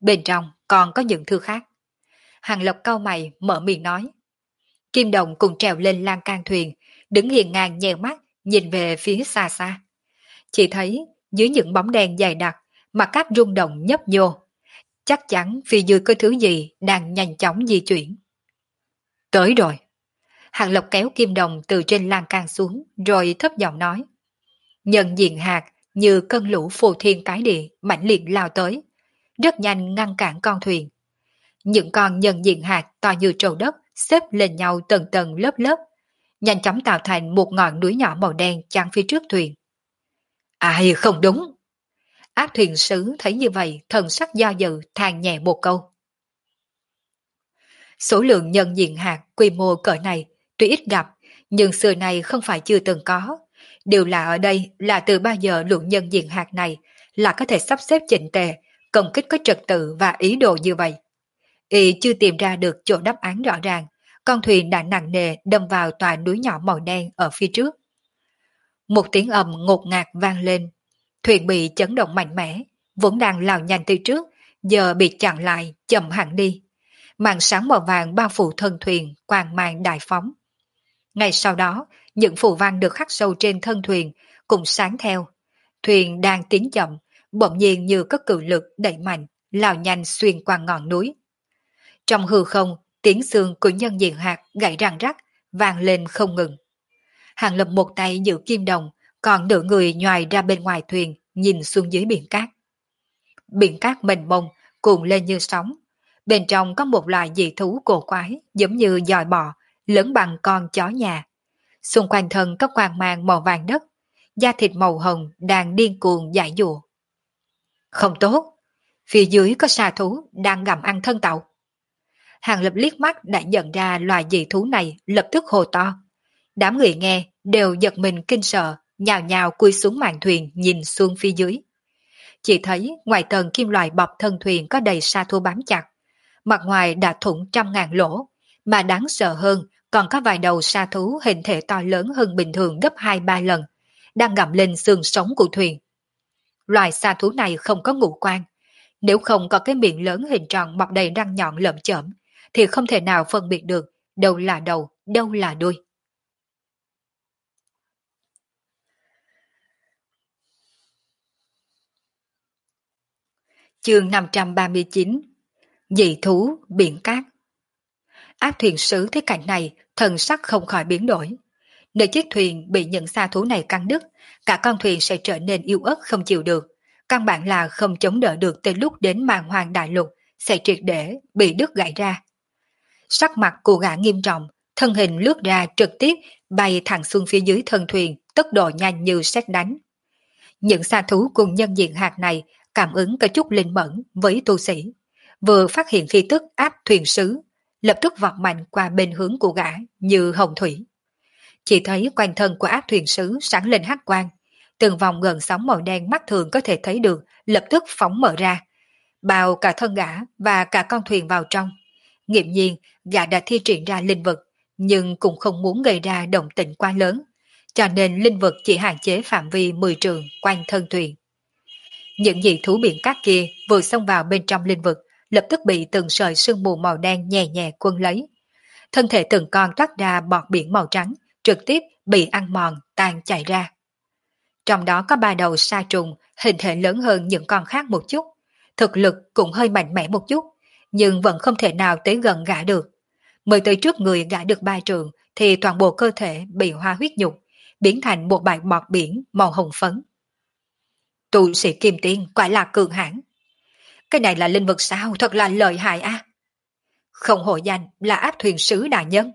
bên trong còn có những thứ khác. Hàng Lập cau mày mở miệng nói. Kim Đồng cùng trèo lên lan can thuyền, đứng hiên ngang nheo mắt, nhìn về phía xa xa. Chỉ thấy dưới những bóng đèn dày đặc, mà cát rung động nhấp nhô. Chắc chắn phía dưới có thứ gì đang nhanh chóng di chuyển. Tới rồi. Hàng Lập kéo Kim Đồng từ trên lan can xuống, rồi thấp giọng nói. Nhận diện hạt như cơn lũ phù thiên cái địa mãnh liệt lao tới, rất nhanh ngăn cản con thuyền. Những con nhận diện hạt to như trầu đất xếp lên nhau tầng tầng lớp lớp, nhanh chóng tạo thành một ngọn núi nhỏ màu đen chắn phía trước thuyền. Ai không đúng? Ác thuyền sứ thấy như vậy, thần sắc do dự than nhẹ một câu. Số lượng nhận diện hạt quy mô cỡ này tuy ít gặp, nhưng xưa này không phải chưa từng có. Điều là ở đây là từ bao giờ lượng nhân diện hạt này là có thể sắp xếp chỉnh tề, công kích có trật tự và ý đồ như vậy. Y chưa tìm ra được chỗ đáp án rõ ràng, con thuyền đã nặng nề đâm vào tòa núi nhỏ màu đen ở phía trước. Một tiếng ầm ngột ngạt vang lên, thuyền bị chấn động mạnh mẽ, vốn đang lao nhanh từ trước, giờ bị chặn lại, chậm hẳn đi. Màn sáng màu vàng bao phủ thân thuyền, quang mang đại phóng. Ngay sau đó, những phù văn được khắc sâu trên thân thuyền cũng sáng theo. Thuyền đang tiến chậm, bỗng nhiên như có cự lực đẩy mạnh, lao nhanh xuyên qua ngọn núi. Trong hư không, tiếng xương của nhân diện hạt gãy răng rắc, vang lên không ngừng. Hàng Lập một tay giữ kim đồng, còn nửa người nhoài ra bên ngoài thuyền, nhìn xuống dưới biển cát. Biển cát mênh mông, cuồn lên như sóng. Bên trong có một loài dị thú cổ quái, giống như dòi bò, lớn bằng con chó nhà. Xung quanh thân có quang mang màu vàng đất, da thịt màu hồng đang điên cuồng dãi dụa. Không tốt, phía dưới có xà thú đang gặm ăn thân tàu. Hàng Lập liếc mắt đã nhận ra loài dị thú này, lập tức hô to. Đám người nghe đều giật mình kinh sợ, nhào nhào cúi xuống màn thuyền nhìn xuống phía dưới. Chỉ thấy ngoài tầng kim loại bọc thân thuyền có đầy sa thú bám chặt, mặt ngoài đã thủng trăm ngàn lỗ, mà đáng sợ hơn còn có vài đầu sa thú hình thể to lớn hơn bình thường gấp 2-3 lần, đang gặm lên xương sống của thuyền. Loài sa thú này không có ngũ quan, nếu không có cái miệng lớn hình tròn mọc đầy răng nhọn lởm chởm, thì không thể nào phân biệt được đâu là đầu, đâu là đuôi. Chương 539. Dị thú biển cát. Ác thuyền sứ thấy cảnh này, thần sắc không khỏi biến đổi. Nếu chiếc thuyền bị những sa thú này cắn đứt, cả con thuyền sẽ trở nên yếu ớt không chịu được. Căn bản là không chống đỡ được tới lúc đến màn hoàng đại lục, sẽ triệt để bị đứt gãy ra. Sắc mặt của gã nghiêm trọng, thân hình lướt ra trực tiếp bay thẳng xuống phía dưới thân thuyền, tốc độ nhanh như sét đánh. Những sa thú cùng nhân diện hạt này cảm ứng có chút linh mẫn với tu sĩ, vừa phát hiện khí tức áp thuyền sứ, lập tức vọt mạnh qua bên hướng của gã như hồng thủy. Chỉ thấy quanh thân của áp thuyền sứ sáng lên hắc quang, từng vòng gần sóng màu đen mắt thường có thể thấy được lập tức phóng mở ra, bao cả thân gã và cả con thuyền vào trong. Nghiễm nhiên gã đã thi triển ra linh vực, nhưng cũng không muốn gây ra động tĩnh quá lớn, cho nên linh vực chỉ hạn chế phạm vi 10 trượng quanh thân thuyền. Những dị thú biển cát kia vừa xông vào bên trong linh vực, lập tức bị từng sợi sương mù màu đen nhẹ nhẹ quân lấy. Thân thể từng con toát ra bọt biển màu trắng, trực tiếp bị ăn mòn, tan chảy ra. Trong đó có 3 đầu sa trùng, hình thể lớn hơn những con khác một chút. Thực lực cũng hơi mạnh mẽ một chút, nhưng vẫn không thể nào tới gần gã được. Mới tới trước người gã được 3 trượng, thì toàn bộ cơ thể bị hóa huyết nhục, biến thành một bãi bọt biển màu hồng phấn. Tu sĩ kim tiên quả là cường hãn. Cái này là linh vực sao, thật là lợi hại a. Không hổ danh là áp thuyền sứ đại nhân.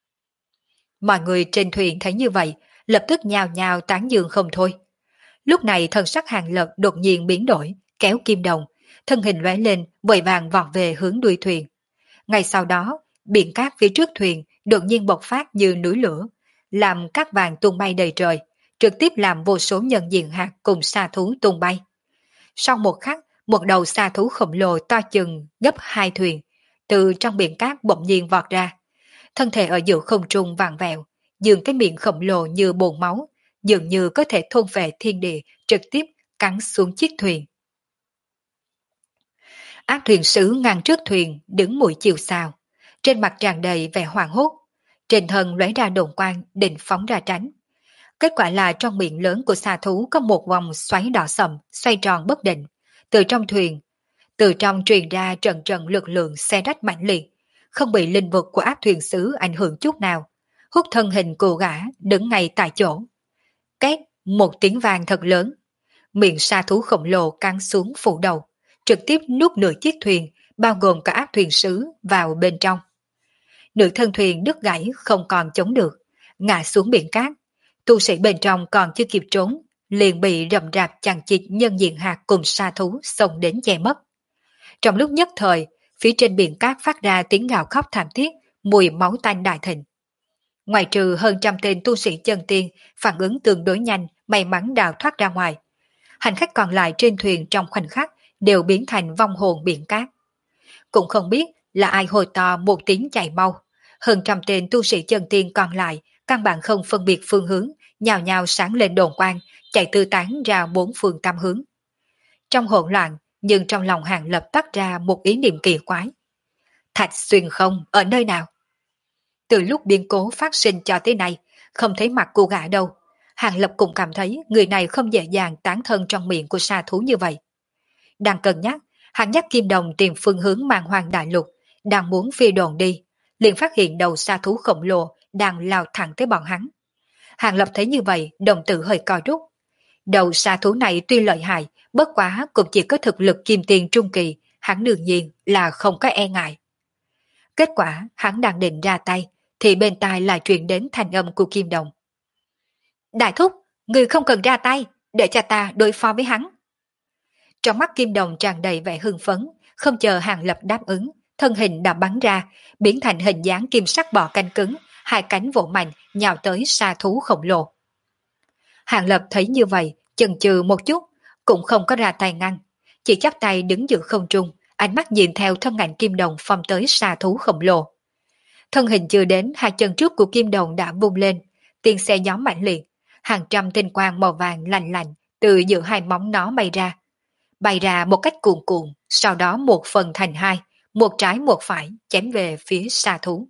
Mọi người trên thuyền thấy như vậy, lập tức nhào nhào tán dương không thôi. Lúc này thần sắc Hàng Lập đột nhiên biến đổi, kéo kim đồng, thân hình lóe lên, vội vàng vọt về hướng đuôi thuyền. Ngay sau đó, biển cát phía trước thuyền đột nhiên bộc phát như núi lửa, làm cát vàng tung bay đầy trời, trực tiếp làm vô số nhân diện hạt cùng sa thú tung bay. Sau một khắc, một đầu sa thú khổng lồ to chừng gấp 2 thuyền, từ trong biển cát bỗng nhiên vọt ra. Thân thể ở giữa không trung vàng vẹo, dường cái miệng khổng lồ như bồn máu, dường như có thể thôn vệ thiên địa, trực tiếp cắn xuống chiếc thuyền. Ác thuyền sứ ngăn trước thuyền đứng mũi chiều sao, trên mặt tràn đầy vẻ hoảng hốt, trên thân lóe ra đồn quang định phóng ra tránh. Kết quả là trong miệng lớn của xà thú có một vòng xoáy đỏ sầm xoay tròn bất định, từ trong thuyền, từ trong truyền ra trận trận lực lượng xe rách mãnh liệt, không bị linh vực của ác thuyền sứ ảnh hưởng chút nào, hút thân hình cô gã đứng ngay tại chỗ. Két, một tiếng vang thật lớn, miệng sa thú khổng lồ căng xuống phủ đầu, trực tiếp nuốt nửa chiếc thuyền, bao gồm cả ác thuyền sứ vào bên trong. Nửa thân thuyền đứt gãy không còn chống được, ngã xuống biển cát. Tu sĩ bên trong còn chưa kịp trốn, liền bị rầm rạp chằng chịt nhân diện hạt cùng sa thú xông đến che mất. Trong lúc nhất thời, phía trên biển cát phát ra tiếng gào khóc thảm thiết, mùi máu tanh đại thịnh. Ngoài trừ hơn trăm tên tu sĩ chân tiên phản ứng tương đối nhanh, may mắn đào thoát ra ngoài, hành khách còn lại trên thuyền trong khoảnh khắc đều biến thành vong hồn biển cát. Cũng không biết là ai hồi to một tiếng chạy mau, hơn trăm tên tu sĩ chân tiên còn lại căn bản không phân biệt phương hướng, nhào nhào sáng lên đồn quang, chạy tư tán ra bốn phương tam hướng. Trong hỗn loạn, nhưng trong lòng Hàng Lập tắt ra một ý niệm kỳ quái. Thạch Xuyên Không ở nơi nào? Từ lúc biến cố phát sinh cho tới nay, không thấy mặt cô gã đâu. Hàng Lập cũng cảm thấy người này không dễ dàng tán thân trong miệng của sa thú như vậy. Đang cân nhắc, hắn nhắc Kim Đồng tìm phương hướng Màn Hoàng Đại Lục, đang muốn phi đồn đi, liền phát hiện đầu sa thú khổng lồ đang lao thẳng tới bọn hắn. Hàng Lập thấy như vậy, đồng tử hơi co rút. Đầu sa thú này tuy lợi hại, bất quá cũng chỉ có thực lực kim tiền trung kỳ, hắn đương nhiên là không có e ngại. Kết quả, hắn đang định ra tay, thì bên tai lại truyền đến thanh âm của Kim Đồng. Đại thúc, người không cần ra tay, để cho ta đối phó với hắn. Trong mắt Kim Đồng tràn đầy vẻ hưng phấn, không chờ Hàng Lập đáp ứng, thân hình đã bắn ra, biến thành hình dáng kim sắc bò canh cứng, hai cánh vỗ mạnh nhào tới sa thú khổng lồ. Hàng Lập thấy như vậy, chần chừ một chút, cũng không có ra tay ngăn, chỉ chắp tay đứng giữa không trung, ánh mắt nhìn theo thân ảnh Kim Đồng phong tới sa thú khổng lồ. Thân hình chưa đến, hai chân trước của Kim Đồng đã bung lên, tiền xe gió mạnh liệt, hàng trăm tinh quang màu vàng lạnh lạnh từ giữa hai móng nó bay ra một cách cuồn cuộn, sau đó một phần thành hai, một trái một phải chém về phía sa thú.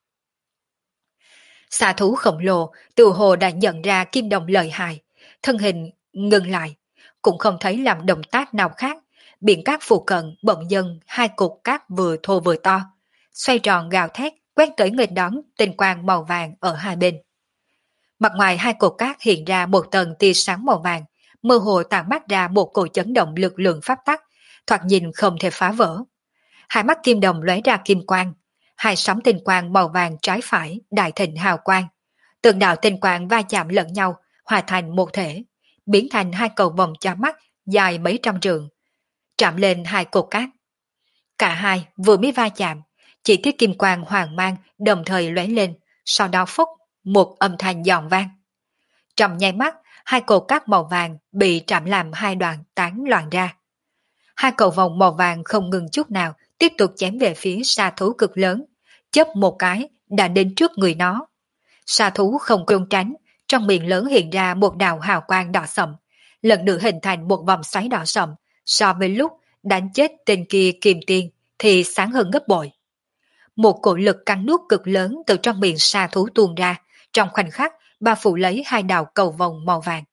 Sa thú khổng lồ từ hồ đã nhận ra Kim Đồng lợi hại, thân hình ngừng lại, cũng không thấy làm động tác nào khác, biển cát phụ cận bỗng dưng hai cục cát vừa thô vừa to, xoay tròn gào thét quét tới nghênh đón tinh quang màu vàng ở hai bên. Mặt ngoài hai cột cát hiện ra một tầng tia sáng màu vàng, mơ hồ tản mát ra một cổ chấn động lực lượng pháp tắc, thoạt nhìn không thể phá vỡ. Hai mắt Kim Đồng lóe ra kim quang, hai sóng tinh quang màu vàng trái phải đại thịnh hào quang, từng đạo tinh quang va chạm lẫn nhau, hòa thành một thể, biến thành hai cầu vòng chói mắt dài mấy trăm trượng, chạm lên hai cột cát. Cả hai vừa mới va chạm, chỉ thấy kim quang hoàng mang đồng thời lóe lên, sau đó phốc một âm thanh giòn vang. Trong nháy mắt, hai cột cát màu vàng bị chạm làm hai đoạn tán loạn ra. Hai cầu vòng màu vàng không ngừng chút nào, tiếp tục chém về phía sa thú cực lớn, chớp một cái đã đến trước người nó. Sa thú không trốn tránh, trong miệng lớn hiện ra một đạo hào quang đỏ sậm, lần nữa hình thành một vòng xoáy đỏ sậm, so với lúc đánh chết tên kia Kim Tiên thì sáng hơn gấp bội. Một cổ lực cắn nuốt cực lớn từ trong miệng sa thú tuôn ra, trong khoảnh khắc bao phủ lấy hai đạo cầu vồng màu vàng.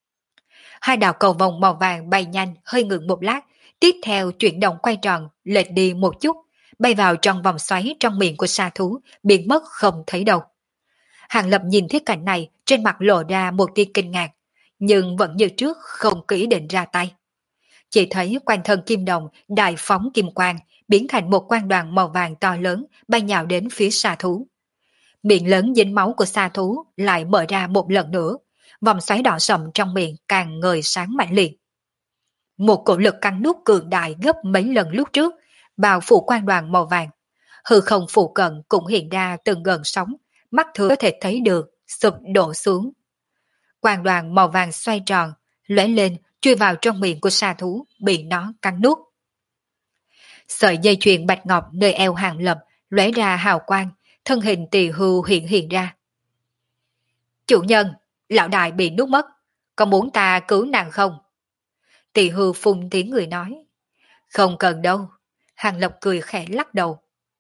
Hai đạo cầu vồng màu vàng bay nhanh hơi ngừng một lát, tiếp theo chuyển động quay tròn, lệch đi một chút, bay vào trong vòng xoáy trong miệng của sa thú, biến mất không thấy đâu. Hàng Lập nhìn thấy cảnh này, trên mặt lộ ra một tia kinh ngạc, nhưng vẫn như trước không kỹ định ra tay. Chỉ thấy quanh thân Kim Đồng đại phóng kim quang, biến thành một quang đoàn màu vàng to lớn bay nhào đến phía sa thú. Miệng lớn dính máu của sa thú lại mở ra một lần nữa, vòng xoáy đỏ sậm trong miệng càng ngời sáng mạnh liệt. Một cổ lực cắn nuốt cường đại gấp mấy lần lúc trước, bao phủ quang đoàn màu vàng. Hư không phụ cận cũng hiện ra từng gần sóng, mắt thường có thể thấy được, sụp đổ xuống. Quang đoàn màu vàng xoay tròn, lóe lên, chui vào trong miệng của sa thú, bị nó cắn nuốt. Sợi dây chuyền bạch ngọc nơi eo Hàng Lập lóe ra hào quang, thân hình Tỳ Hưu hiện ra. Chủ nhân, lão đại bị nuốt mất, có muốn ta cứu nàng không? Tỳ Hưu phun tiếng người nói. Không cần đâu, Hàng Lập cười khẽ lắc đầu.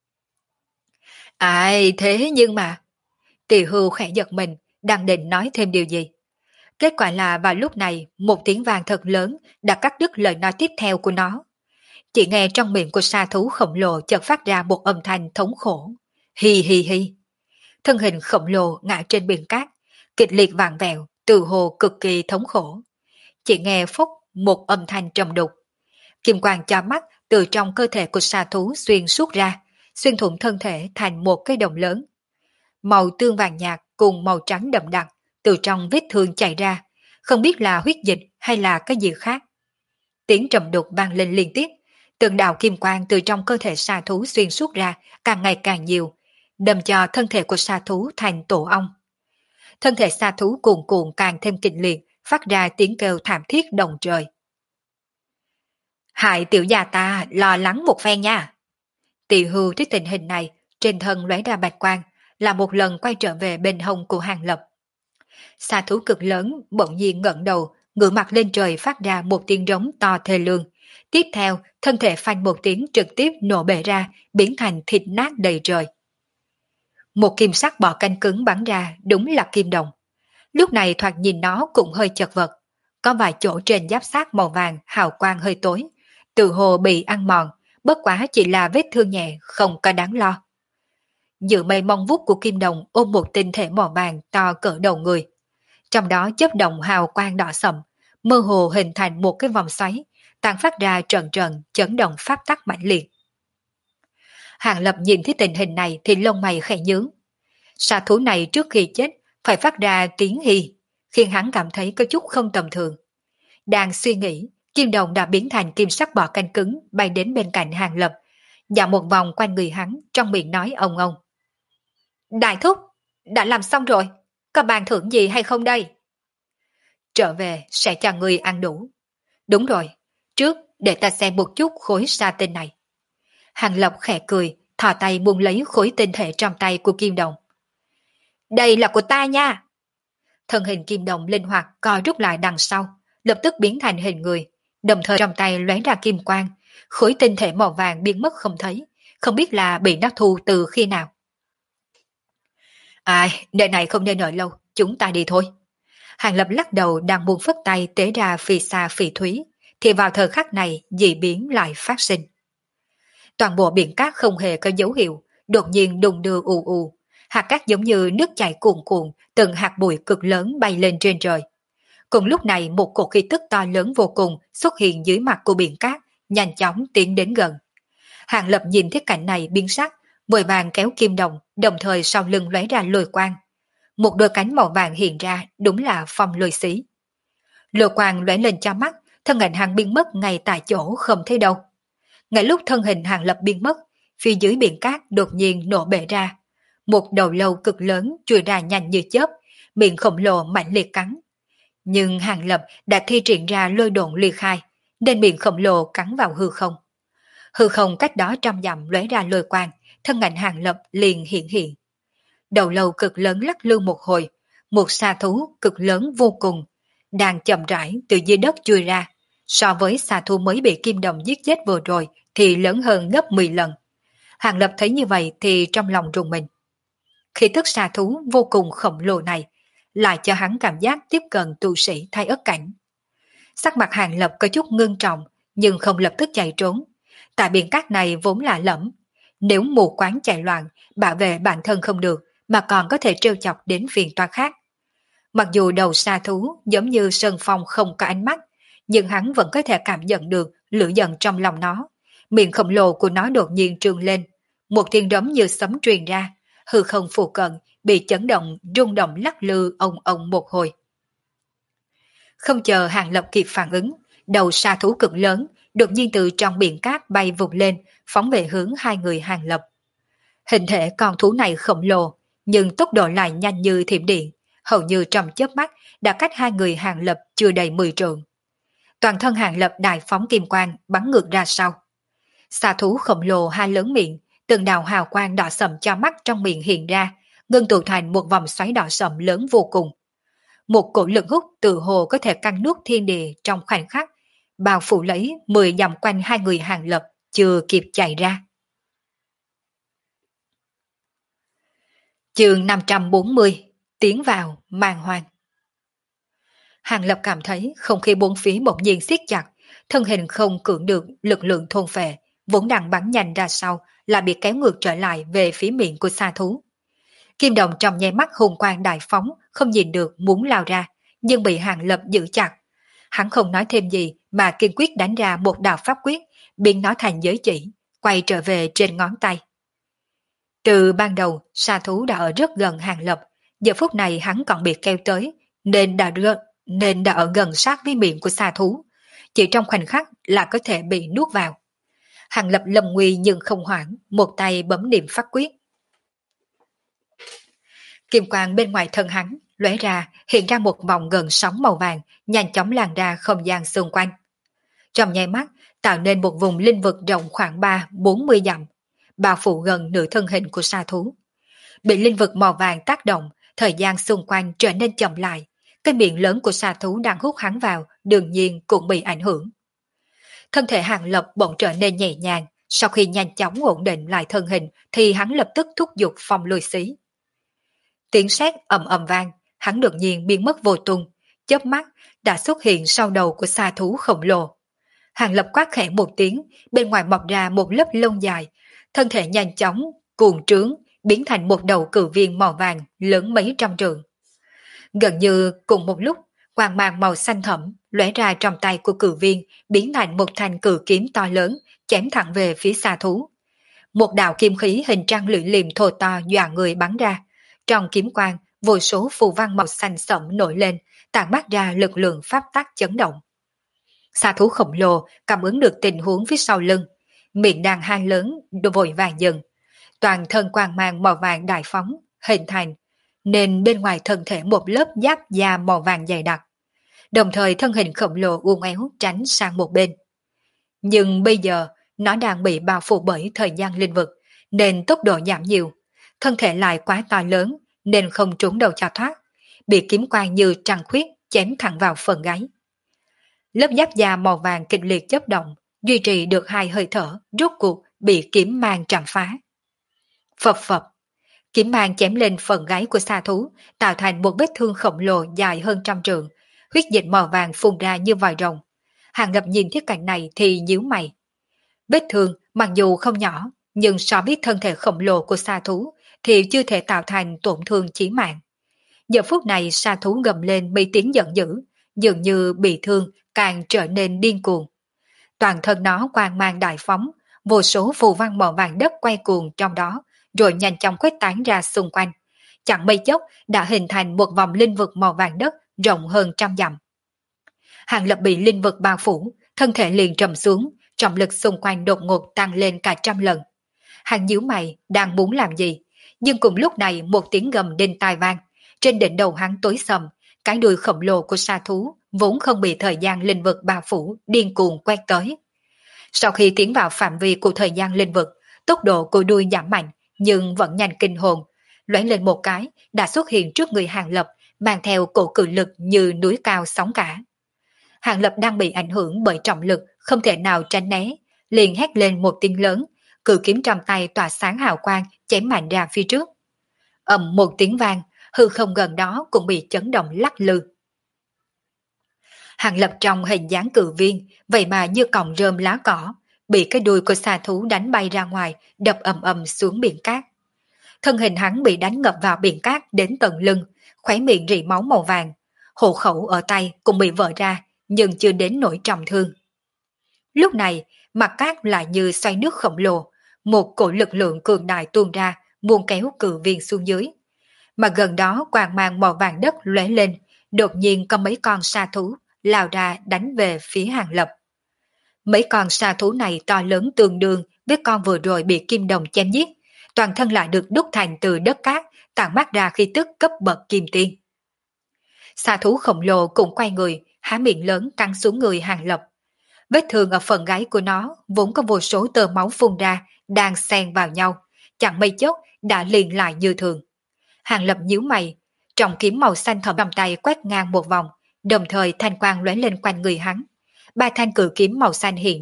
Ai thế nhưng mà... Tỳ hưu khẽ giật mình, đang định nói thêm điều gì. Kết quả là vào lúc này, một tiếng vang thật lớn đã cắt đứt lời nói tiếp theo của nó. Chỉ nghe trong miệng của sa thú khổng lồ chợt phát ra một âm thanh thống khổ. Hi hi hi. Thân hình khổng lồ ngã trên biển cát, kịch liệt vàng vẹo, từ hồ cực kỳ thống khổ. Chỉ nghe phốc một âm thanh trầm đục. Kim quang chói mắt từ trong cơ thể của sa thú xuyên suốt ra, xuyên thủng thân thể thành một cái đồng lớn. Màu tương vàng nhạt cùng màu trắng đậm đặc từ trong vết thương chảy ra, không biết là huyết dịch hay là cái gì khác. Tiếng trầm đục vang lên liên tiếp, từng đạo kim quang từ trong cơ thể sa thú xuyên suốt ra càng ngày càng nhiều, đâm cho thân thể của sa thú thành tổ ong. Thân thể sa thú cuồn cuộn càng thêm kịch liệt, phát ra tiếng kêu thảm thiết động trời. Hại tiểu gia ta lo lắng một phen nha. Tỳ hưu thấy tình hình này, trên thân lóe ra bạch quang, là một lần quay trở về bên hông của Hàng Lập. Sa thú cực lớn bỗng nhiên ngẩng đầu, ngửa mặt lên trời phát ra một tiếng rống to thê lương. Tiếp theo, thân thể phanh một tiếng trực tiếp nổ bể ra, biến thành thịt nát đầy trời. Một kim sắc bọ canh cứng bắn ra, đúng là kim đồng. Lúc này thoạt nhìn nó cũng hơi chật vật. Có vài chỗ trên giáp xác màu vàng hào quang hơi tối, từ hồ bị ăn mòn, bất quá chỉ là vết thương nhẹ, không có đáng lo. Giữa mây mông vút của kim đồng ôm một tinh thể màu vàng to cỡ đầu người. Trong đó chớp động hào quang đỏ sậm, mơ hồ hình thành một cái vòng xoáy, tàn phát ra trận trận chấn động pháp tắc mãnh liệt. Hàng Lập nhìn thấy tình hình này thì lông mày khẽ nhướng. Sa thú này trước khi chết phải phát ra tiếng hì, khiến hắn cảm thấy có chút không tầm thường. Đang suy nghĩ, kim đồng đã biến thành kim sắc bọ canh cứng bay đến bên cạnh Hàng Lập, dạo một vòng quanh người hắn, trong miệng nói ông ông. Đại thúc, đã làm xong rồi, có bàn thưởng gì hay không đây? Trở về sẽ cho người ăn đủ. Đúng rồi, trước để ta xem một chút khối sa tinh này. Hàng Lập khẽ cười, thò tay buông lấy khối tinh thể trong tay của kim đồng. Đây là của ta nha. Thân hình kim đồng linh hoạt co rút lại đằng sau, lập tức biến thành hình người, đồng thời trong tay lóe ra kim quang, khối tinh thể màu vàng biến mất không thấy, không biết là bị nó thu từ khi nào. Ai, nơi này không nên ở lâu, chúng ta đi thôi. Hàng Lập lắc đầu đang buông phất tay tế ra phi xa phi thúy, thì vào thời khắc này dị biến lại phát sinh. Toàn bộ biển cát không hề có dấu hiệu, đột nhiên đùng đưa ù ù, hạt cát giống như nước chảy cuồn cuộn, từng hạt bụi cực lớn bay lên trên trời. Cùng lúc này một cột khí tức to lớn vô cùng xuất hiện dưới mặt của biển cát, nhanh chóng tiến đến gần. Hàng Lập nhìn thấy cảnh này biến sắc, vội vàng kéo kim đồng, đồng thời sau lưng lóe ra lôi quang. Một đôi cánh màu vàng hiện ra, đúng là phong lôi xí. Lôi quang lóe lên cho mắt, thân hình hắn biến mất ngay tại chỗ không thấy đâu. Ngay lúc thân hình Hàng Lập biến mất, phía dưới biển cát đột nhiên nổ bể ra. Một đầu lâu cực lớn chui ra nhanh như chớp, miệng khổng lồ mạnh liệt cắn. Nhưng Hàng Lập đã thi triển ra lôi độn ly khai, nên miệng khổng lồ cắn vào hư không. Hư không cách đó trăm dặm lóe ra lôi quang, thân ảnh Hàng Lập liền hiện hiện. Đầu lâu cực lớn lắc lư một hồi, một sa thú cực lớn vô cùng, đang chậm rãi từ dưới đất chui ra. So với sa thú mới bị kim đồng giết chết vừa rồi thì lớn hơn gấp 10 lần. Hàng Lập thấy như vậy thì trong lòng rùng mình. Khí tức sa thú vô cùng khổng lồ này lại cho hắn cảm giác tiếp cận tu sĩ thay ất cảnh. Sắc mặt Hàng Lập có chút ngưng trọng nhưng không lập tức chạy trốn. Tại biển cát này vốn là lẫm, nếu mù quáng chạy loạn, bảo vệ bản thân không được mà còn có thể trêu chọc đến phiền toái khác. Mặc dù đầu sa thú giống như sơn phong không có ánh mắt, nhưng hắn vẫn có thể cảm nhận được lửa giận trong lòng nó. Miệng khổng lồ của nó đột nhiên trương lên, một tiếng rống như sấm truyền ra, hư không phụ cận bị chấn động rung động lắc lư ông ông một hồi. Không chờ Hàng Lập kịp phản ứng, đầu sa thú cực lớn đột nhiên từ trong biển cát bay vụt lên, phóng về hướng hai người Hàng Lập. Hình thể con thú này khổng lồ, nhưng tốc độ lại nhanh như thiểm điện, hầu như trong chớp mắt đã cách hai người Hàng Lập chưa đầy 10 trượng. Toàn thân Hàng Lập đại phóng kim quang bắn ngược ra sau. Xà thú khổng lồ hai lớn miệng, từng đạo hào quang đỏ sậm cho mắt trong miệng hiện ra, ngưng tụ thành một vòng xoáy đỏ sậm lớn vô cùng. Một cổ lực hút từ hồ có thể căng nuốt thiên địa trong khoảnh khắc, bao phủ lấy 10 dặm quanh hai người Hàng Lập, chưa kịp chạy ra. Chương 540, tiến vào màn hoang. Hàng Lập cảm thấy không khí bốn phía bỗng nhiên siết chặt, thân hình không cưỡng được lực lượng thôn phệ, vốn đang bắn nhanh ra sau là bị kéo ngược trở lại về phía miệng của sa thú. Kim đồng trong nháy mắt hùng quang đại phóng, không nhìn được muốn lao ra, nhưng bị Hàng Lập giữ chặt. Hắn không nói thêm gì mà kiên quyết đánh ra một đạo pháp quyết, biến nó thành giới chỉ, quay trở về trên ngón tay. Từ ban đầu, sa thú đã ở rất gần Hàng Lập, giờ phút này hắn còn bị kéo tới, nên đã ở gần sát với miệng của sa thú. Chỉ trong khoảnh khắc là có thể bị nuốt vào. Hàng Lập lầm nguy nhưng không hoảng, một tay bấm niệm pháp quyết. Kim quang bên ngoài thân hắn lóe ra, hiện ra một vòng gần sóng màu vàng, nhanh chóng lan ra không gian xung quanh. Trong nháy mắt, tạo nên một vùng linh vực rộng khoảng 3-40 dặm, bao phủ gần nửa thân hình của sa thú. Bị linh vực màu vàng tác động, thời gian xung quanh trở nên chậm lại, cái miệng lớn của sa thú đang hút hắn vào, đương nhiên cũng bị ảnh hưởng. Thân thể Hàng Lập bỗng trở nên nhẹ nhàng, sau khi nhanh chóng ổn định lại thân hình thì hắn lập tức thúc giục phong lôi xí. Tiếng sét ầm ầm vang, hắn đột nhiên biến mất vô tung, chớp mắt đã xuất hiện sau đầu của sa thú khổng lồ. Hàng Lập quát khẽ một tiếng, bên ngoài mọc ra một lớp lông dài, thân thể nhanh chóng cuồng trướng, biến thành một đầu cự viên màu vàng lớn mấy trăm trượng. Gần như cùng một lúc, quang mang màu xanh thẫm lóe ra trong tay của cự viên, biến thành một thanh cự kiếm to lớn, chém thẳng về phía sa thú. Một đạo kim khí hình trăng lưỡi liềm thô to dọa người bắn ra. Trong kiếm quang, vô số phù văn màu xanh sẫm nổi lên, tản mát ra lực lượng pháp tắc chấn động. Sa thú khổng lồ cảm ứng được tình huống phía sau lưng, miệng đang hai lớn vội vàng dừng, toàn thân quang mang màu vàng đại phóng hình thành, nên bên ngoài thân thể một lớp giáp da màu vàng dày đặc. Đồng thời thân hình khổng lồ uốn éo tránh sang một bên. Nhưng bây giờ nó đang bị bao phủ bởi thời gian linh vực, nên tốc độ giảm nhiều. Thân thể lại quá to lớn nên không trốn đầu cho thoát, bị kiếm quang như trăng khuyết chém thẳng vào phần gáy. Lớp giáp da màu vàng kịch liệt chớp động, duy trì được 2 hơi thở, rốt cuộc bị kiếm mang chạm phá. Phập phập, kiếm mang chém lên phần gáy của sa thú, tạo thành một vết thương khổng lồ dài hơn 100 trượng, huyết dịch màu vàng phun ra như vòi rồng. Hàng Lập nhìn thiết cảnh này thì nhíu mày. Vết thương mặc dù không nhỏ, nhưng so với thân thể khổng lồ của sa thú thì chưa thể tạo thành tổn thương chí mạng. Giờ phút này sa thú gầm lên mấy tiếng giận dữ, dường như bị thương càng trở nên điên cuồng. Toàn thân nó quang mang đại phóng, vô số phù văn màu vàng đất quay cuồng trong đó, rồi nhanh chóng khuếch tán ra xung quanh. Chẳng mấy chốc đã hình thành một vòng linh vực màu vàng đất rộng hơn 100 dặm. Hàng Lập bị linh vực bao phủ, thân thể liền trầm xuống, trọng lực xung quanh đột ngột tăng lên cả 100 lần. Hàng nhíu mày đang muốn làm gì, nhưng cùng lúc này một tiếng gầm đinh tai vang, trên đỉnh đầu hắn tối sầm, cái đuôi khổng lồ của sa thú vốn không bị thời gian linh vực bao phủ điên cuồng quét tới. Sau khi tiến vào phạm vi của thời gian linh vực, tốc độ của đuôi giảm mạnh nhưng vẫn nhanh kinh hồn, lóe lên một cái đã xuất hiện trước người Hàng Lập, mang theo cổ cự lực như núi cao sóng cả. Hàng Lập đang bị ảnh hưởng bởi trọng lực, không thể nào tránh né, liền hét lên một tiếng lớn, cự kiếm trong tay tỏa sáng hào quang chém mạnh ra phía trước. Ầm một tiếng vang, hư không gần đó cũng bị chấn động lắc lư. Hàng Lập trong hình dáng cự viên, vậy mà như cọng rơm lá cỏ, bị cái đuôi của xà thú đánh bay ra ngoài, đập ầm ầm xuống biển cát. Thân hình hắn bị đánh ngập vào biển cát đến tận lưng, khóe miệng rỉ máu màu vàng, hộ khẩu ở tay cũng bị vỡ ra, nhưng chưa đến nỗi trọng thương. Lúc này, mặt cát lại như xoay nước khổng lồ, một cổ lực lượng cường đại tuôn ra, muốn kéo cự viên xuống dưới. Mà gần đó quang mang màu vàng đất lóe lên, đột nhiên có mấy con sa thú lao ra đánh về phía Hàng Lập. Mấy con sa thú này to lớn tương đương với con vừa rồi bị kim đồng chém giết, toàn thân lại được đúc thành từ đất cát, tản mát ra khí tức cấp bậc kim tiên. Sa thú khổng lồ cũng quay người, há miệng lớn cắn xuống người Hàng Lập. Vết thương ở phần gáy của nó vốn có vô số tơ máu phun ra, đang xen vào nhau, chẳng mấy chốc đã liền lại như thường. Hàng Lập nhíu mày, trọng kiếm màu xanh thẫm trong tay quét ngang một vòng, đồng thời thanh quang lóe lên quanh người hắn. 3 thanh cự kiếm màu xanh hiện ra,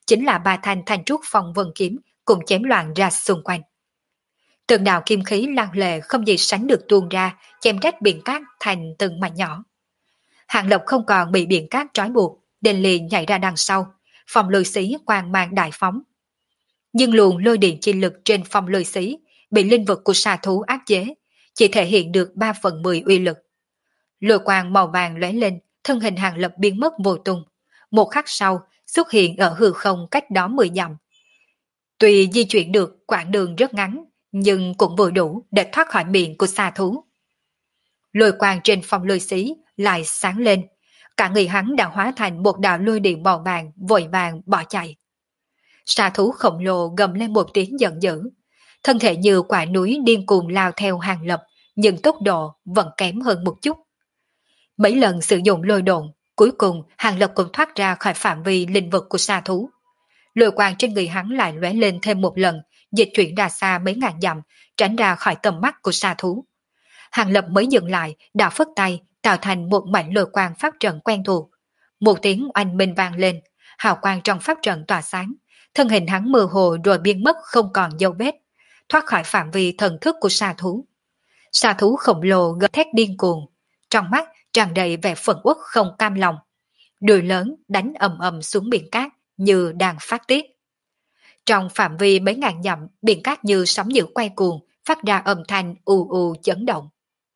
chính là ba thanh thanh trúc phong vân kiếm cùng chém loạn ra xung quanh. Từng đạo kim khí lăng lệ không gì sánh được tuôn ra, chém rách biển cát thành từng mảnh nhỏ. Hàng Lập không còn bị biển cát trói buộc, đền liền nhảy ra đằng sau, phòng lôi xí quang mang đại phóng. Nhưng luồng lôi điện chi lực trên phòng lôi xí bị linh vực của xà thú áp chế, chỉ thể hiện được 3/10 uy lực. Lôi quang màu vàng lóe lên, thân hình Hàng Lập biến mất vô tung. Một khắc sau, xuất hiện ở hư không cách đó 10 dặm. Tuy di chuyển được quãng đường rất ngắn, nhưng cũng vừa đủ để thoát khỏi miệng của xà thú. Lôi quang trên phong lôi xí lại sáng lên, cả người hắn đã hóa thành một đạo lôi điện màu vàng vội vàng bỏ chạy. Xà thú khổng lồ gầm lên một tiếng giận dữ, thân thể như quả núi điên cuồng lao theo Hàng Lập, nhưng tốc độ vẫn kém hơn một chút. Mấy lần sử dụng lôi độn, cuối cùng Hàng Lập cũng thoát ra khỏi phạm vi linh vực của xà thú. Lôi quang trên người hắn lại lóe lên thêm một lần, dịch chuyển ra xa mấy ngàn dặm, tránh ra khỏi tầm mắt của xà thú. Hàng Lập mới dừng lại, đã phất tay, tạo thành một mảnh lôi quang pháp trận quen thuộc. Một tiếng oanh minh vang lên, hào quang trong pháp trận tỏa sáng, thân hình hắn mơ hồ rồi biến mất không còn dấu vết, thoát khỏi phạm vi thần thức của xà thú. Xà thú khổng lồ gầm thét điên cuồng, trong mắt tràn đầy vẻ phẫn uất không cam lòng. Đùi lớn đánh ầm ầm xuống biển cát như đang phát tiết. Trong phạm vi mấy ngàn dặm, biển cát như sóng dữ quay cuồng, phát ra âm thanh ù ù chấn động.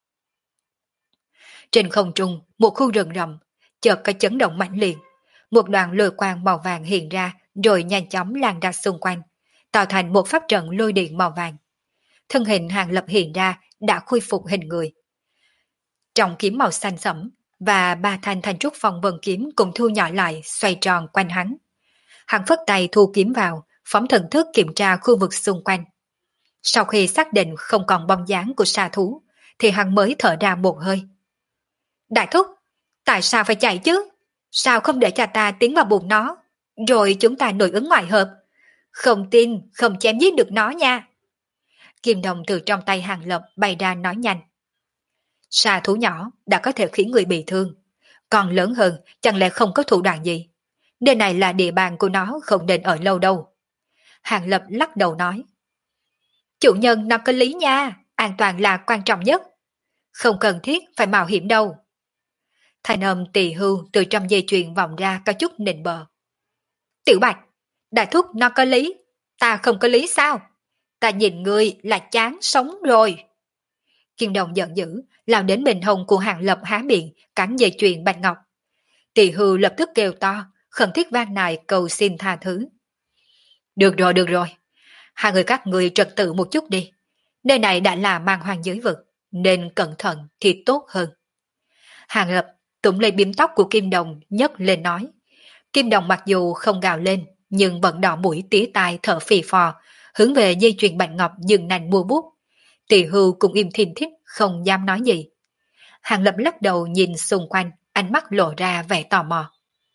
Trên không trung, một khu rừng rậm, chợt có chấn động mãnh liệt. Một đoàn lôi quang màu vàng hiện ra, rồi nhanh chóng lan ra xung quanh, tạo thành một pháp trận lôi điện màu vàng. Thân hình Hàng Lập hiện ra, đã khôi phục hình người. Trọng kiếm màu xanh sẫm và ba thanh thanh trúc phong vân kiếm cùng thu nhỏ lại, xoay tròn quanh hắn. Hắn phất tay thu kiếm vào, phóng thần thức kiểm tra khu vực xung quanh. Sau khi xác định không còn bóng dáng của xà thú, thì hắn mới thở ra một hơi. Đại thúc, tại sao phải chạy chứ? Sao không để cho ta tiến vào bụng nó, rồi chúng ta nội ứng ngoại hợp? Không tin, không chém giết được nó nha. Kim đồng từ trong tay Hàng Lập bay ra nói nhanh. Xà thú nhỏ đã có thể khiến người bị thương, còn lớn hơn chẳng lẽ không có thủ đoạn gì? Nơi này là địa bàn của nó, không nên ở lâu đâu. Hàng Lập lắc đầu nói. Chủ nhân nó có lý nha, an toàn là quan trọng nhất. Không cần thiết phải mạo hiểm đâu. Thanh âm tỳ hưu từ trong dây chuyền vọng ra có chút nịnh bợ. Tiểu Bạch, đại thúc nó có lý, ta không có lý sao? Ta nhìn ngươi là chán sống rồi. Kim đồng giận dữ, lao đến bên hông của Hàng Lập há miệng, cắn dây chuyền bạch ngọc. Tỳ hưu lập tức kêu to, khẩn thiết van nài cầu xin tha thứ. Được rồi. Hai người các người trật tự một chút đi. Nơi này đã là mang hoang giới vực, nên cẩn thận thì tốt hơn. Hàng Lập túm lấy bím tóc của Kim Đồng nhấc lên nói. Kim Đồng mặc dù không gào lên, nhưng vẫn đỏ mũi tía tai thở phì phò, hướng về dây chuyền bạch ngọc dừng nành mua bút. Tỳ hưu cũng im thiên thích, không dám nói gì. Hàng Lập lắc đầu nhìn xung quanh, ánh mắt lộ ra vẻ tò mò.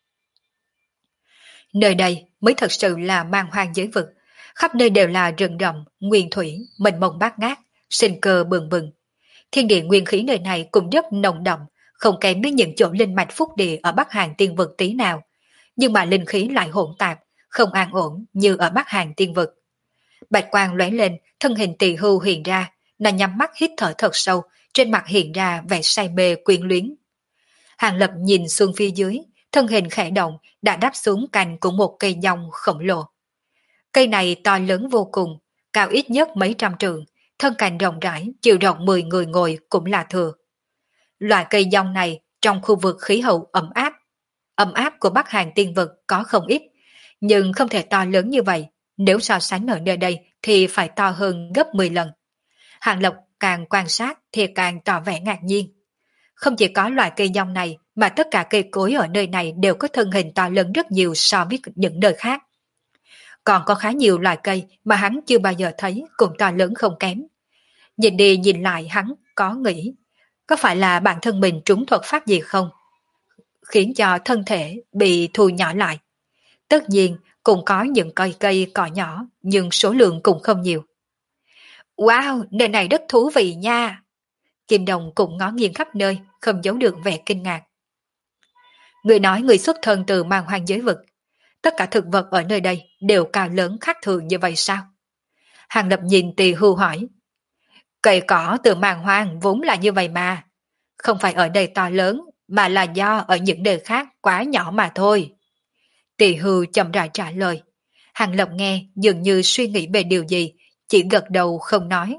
Nơi đây mới thật sự là mang hoang giới vực, khắp nơi đều là rừng rậm, nguyên thủy, mênh mông bát ngát, sinh cơ bừng bừng. Thiên địa nguyên khí nơi này cũng rất nồng đậm, không kém với những chỗ linh mạch phúc địa ở Bắc Hàn Tiên Vực tí nào, nhưng mà linh khí lại hỗn tạp, không an ổn như ở Bắc Hàn Tiên Vực. Bạch quang lóe lên, thân hình Tỳ hưu hiện ra, nó nhắm mắt hít thở thật sâu, trên mặt hiện ra vẻ say mê quyến luyến. Hàng Lập nhìn xuống phía dưới, thân hình khẽ động đã đáp xuống cành của một cây dòng khổng lồ. Cây này to lớn vô cùng, cao ít nhất mấy trăm trượng, thân cành rộng rãi, chiều rộng 10 người ngồi cũng là thừa. Loại cây dòng này trong khu vực khí hậu ấm áp của Bắc Hàn Tiên Vực có không ít, nhưng không thể to lớn như vậy, nếu so sánh ở nơi đây thì phải to hơn gấp 10 lần. Hàng Lập càng quan sát thì càng tỏ vẻ ngạc nhiên. Không chỉ có loại cây dòng này mà tất cả cây cối ở nơi này đều có thân hình to lớn rất nhiều so với những nơi khác. Còn có khá nhiều loại cây mà hắn chưa bao giờ thấy cũng to lớn không kém. Nhìn đi nhìn lại hắn có nghĩ, có phải là bản thân mình trúng thuật pháp gì không? Khiến cho thân thể bị thu nhỏ lại. Tất nhiên cũng có những cây cỏ nhỏ nhưng số lượng cũng không nhiều. Wow, nơi này rất thú vị nha! Kim Đồng cũng ngó nghiêng khắp nơi, không giấu được vẻ kinh ngạc. Người nói người xuất thân từ mang hoang giới vực. Tất cả thực vật ở nơi đây đều cao lớn khác thường như vậy sao? Hàng Lập nhìn Tỳ Hưu hỏi. Cây cỏ từ màng hoang vốn là như vậy mà. Không phải ở đây to lớn, mà là do ở những nơi khác quá nhỏ mà thôi. Tỳ Hưu chậm rãi trả lời. Hàng Lập nghe dường như suy nghĩ về điều gì, chỉ gật đầu không nói.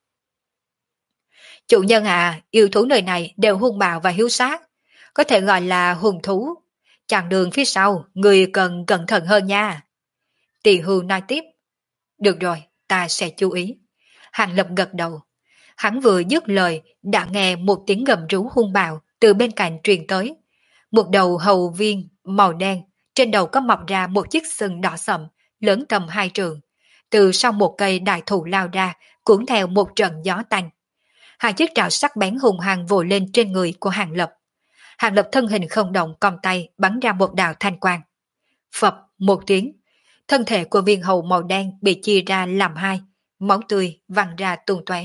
Chủ nhân à, yêu thú nơi này đều hung bạo và hiếu sát, có thể gọi là hung thú. Chặng đường phía sau, người cần cẩn thận hơn nha. Tỳ Hưu nói tiếp. Được rồi, ta sẽ chú ý. Hàng Lập gật đầu. Hắn vừa dứt lời, đã nghe một tiếng gầm rú hung bạo từ bên cạnh truyền tới. Một đầu hầu viên màu đen, trên đầu có mọc ra một chiếc sừng đỏ sậm, lớn tầm 2 trượng. Từ sau một cây đại thụ lao ra, cuốn theo một trận gió tanh. Hai chiếc trảo sắc bén hùng hăng vồ lên trên người của Hàng Lập. Hàng Lập thân hình không động, cong tay bắn ra một đạo thanh quang. Phập một tiếng, thân thể của viên hầu màu đen bị chia ra làm hai, máu tươi văng ra tung tóe.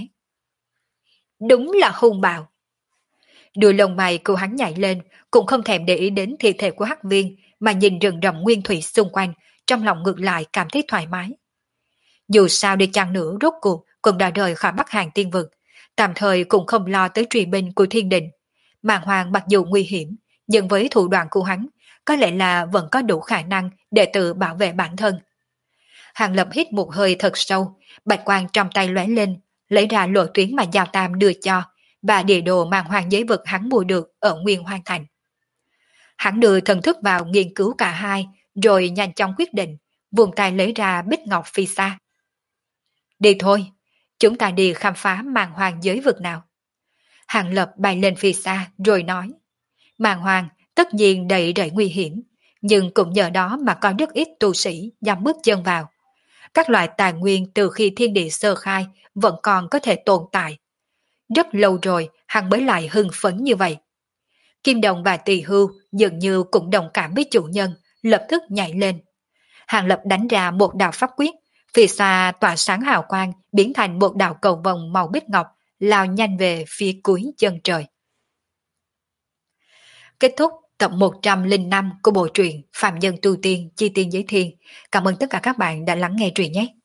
Đúng là hung bạo. Đuôi lông mày của hắn nhảy lên, cũng không thèm để ý đến thi thể của Hắc Viên, mà nhìn rừng rậm nguyên thủy xung quanh, trong lòng ngược lại cảm thấy thoải mái. Dù sao đi chăng nữa, rốt cuộc cũng đã rời khỏi Bắc Hàng Tiên Vực, tạm thời cũng không lo tới truy binh của thiên đình. Màng Hoàng mặc dù nguy hiểm, nhưng với thủ đoạn của hắn, có lẽ là vẫn có đủ khả năng để tự bảo vệ bản thân. Hàng Lập hít một hơi thật sâu, bạch quang trong tay lóe lên, lấy ra lộ tuyến mà Giao Tam đưa cho, và địa đồ Màng Hoàng giới vực hắn mua được ở Nguyên Hoang Thành. Hắn đưa thần thức vào nghiên cứu cả hai, rồi nhanh chóng quyết định, vùng tay lấy ra bích ngọc phi xa. Đi thôi, chúng ta đi khám phá Màng Hoàng giới vực nào. Hàng Lập bay lên phi xa rồi nói. Màng Hoàng tất nhiên đầy rẫy nguy hiểm, nhưng cũng nhờ đó mà có rất ít tu sĩ dám bước chân vào. Các loại tài nguyên từ khi thiên địa sơ khai vẫn còn có thể tồn tại. Rất lâu rồi hắn mới lại hưng phấn như vậy. Kim Đồng và Tỳ Hưu dường như cũng đồng cảm với chủ nhân, lập tức nhảy lên. Hàng Lập đánh ra một đạo pháp quyết, phía xa tỏa sáng hào quang biến thành một đạo cầu vồng màu bích ngọc, lao nhanh về phía cuối chân trời. Kết thúc tập 105 của bộ truyện Phạm Nhân Tu Tiên Chi Tiên Giới Thiên. Cảm ơn tất cả các bạn đã lắng nghe truyện nhé.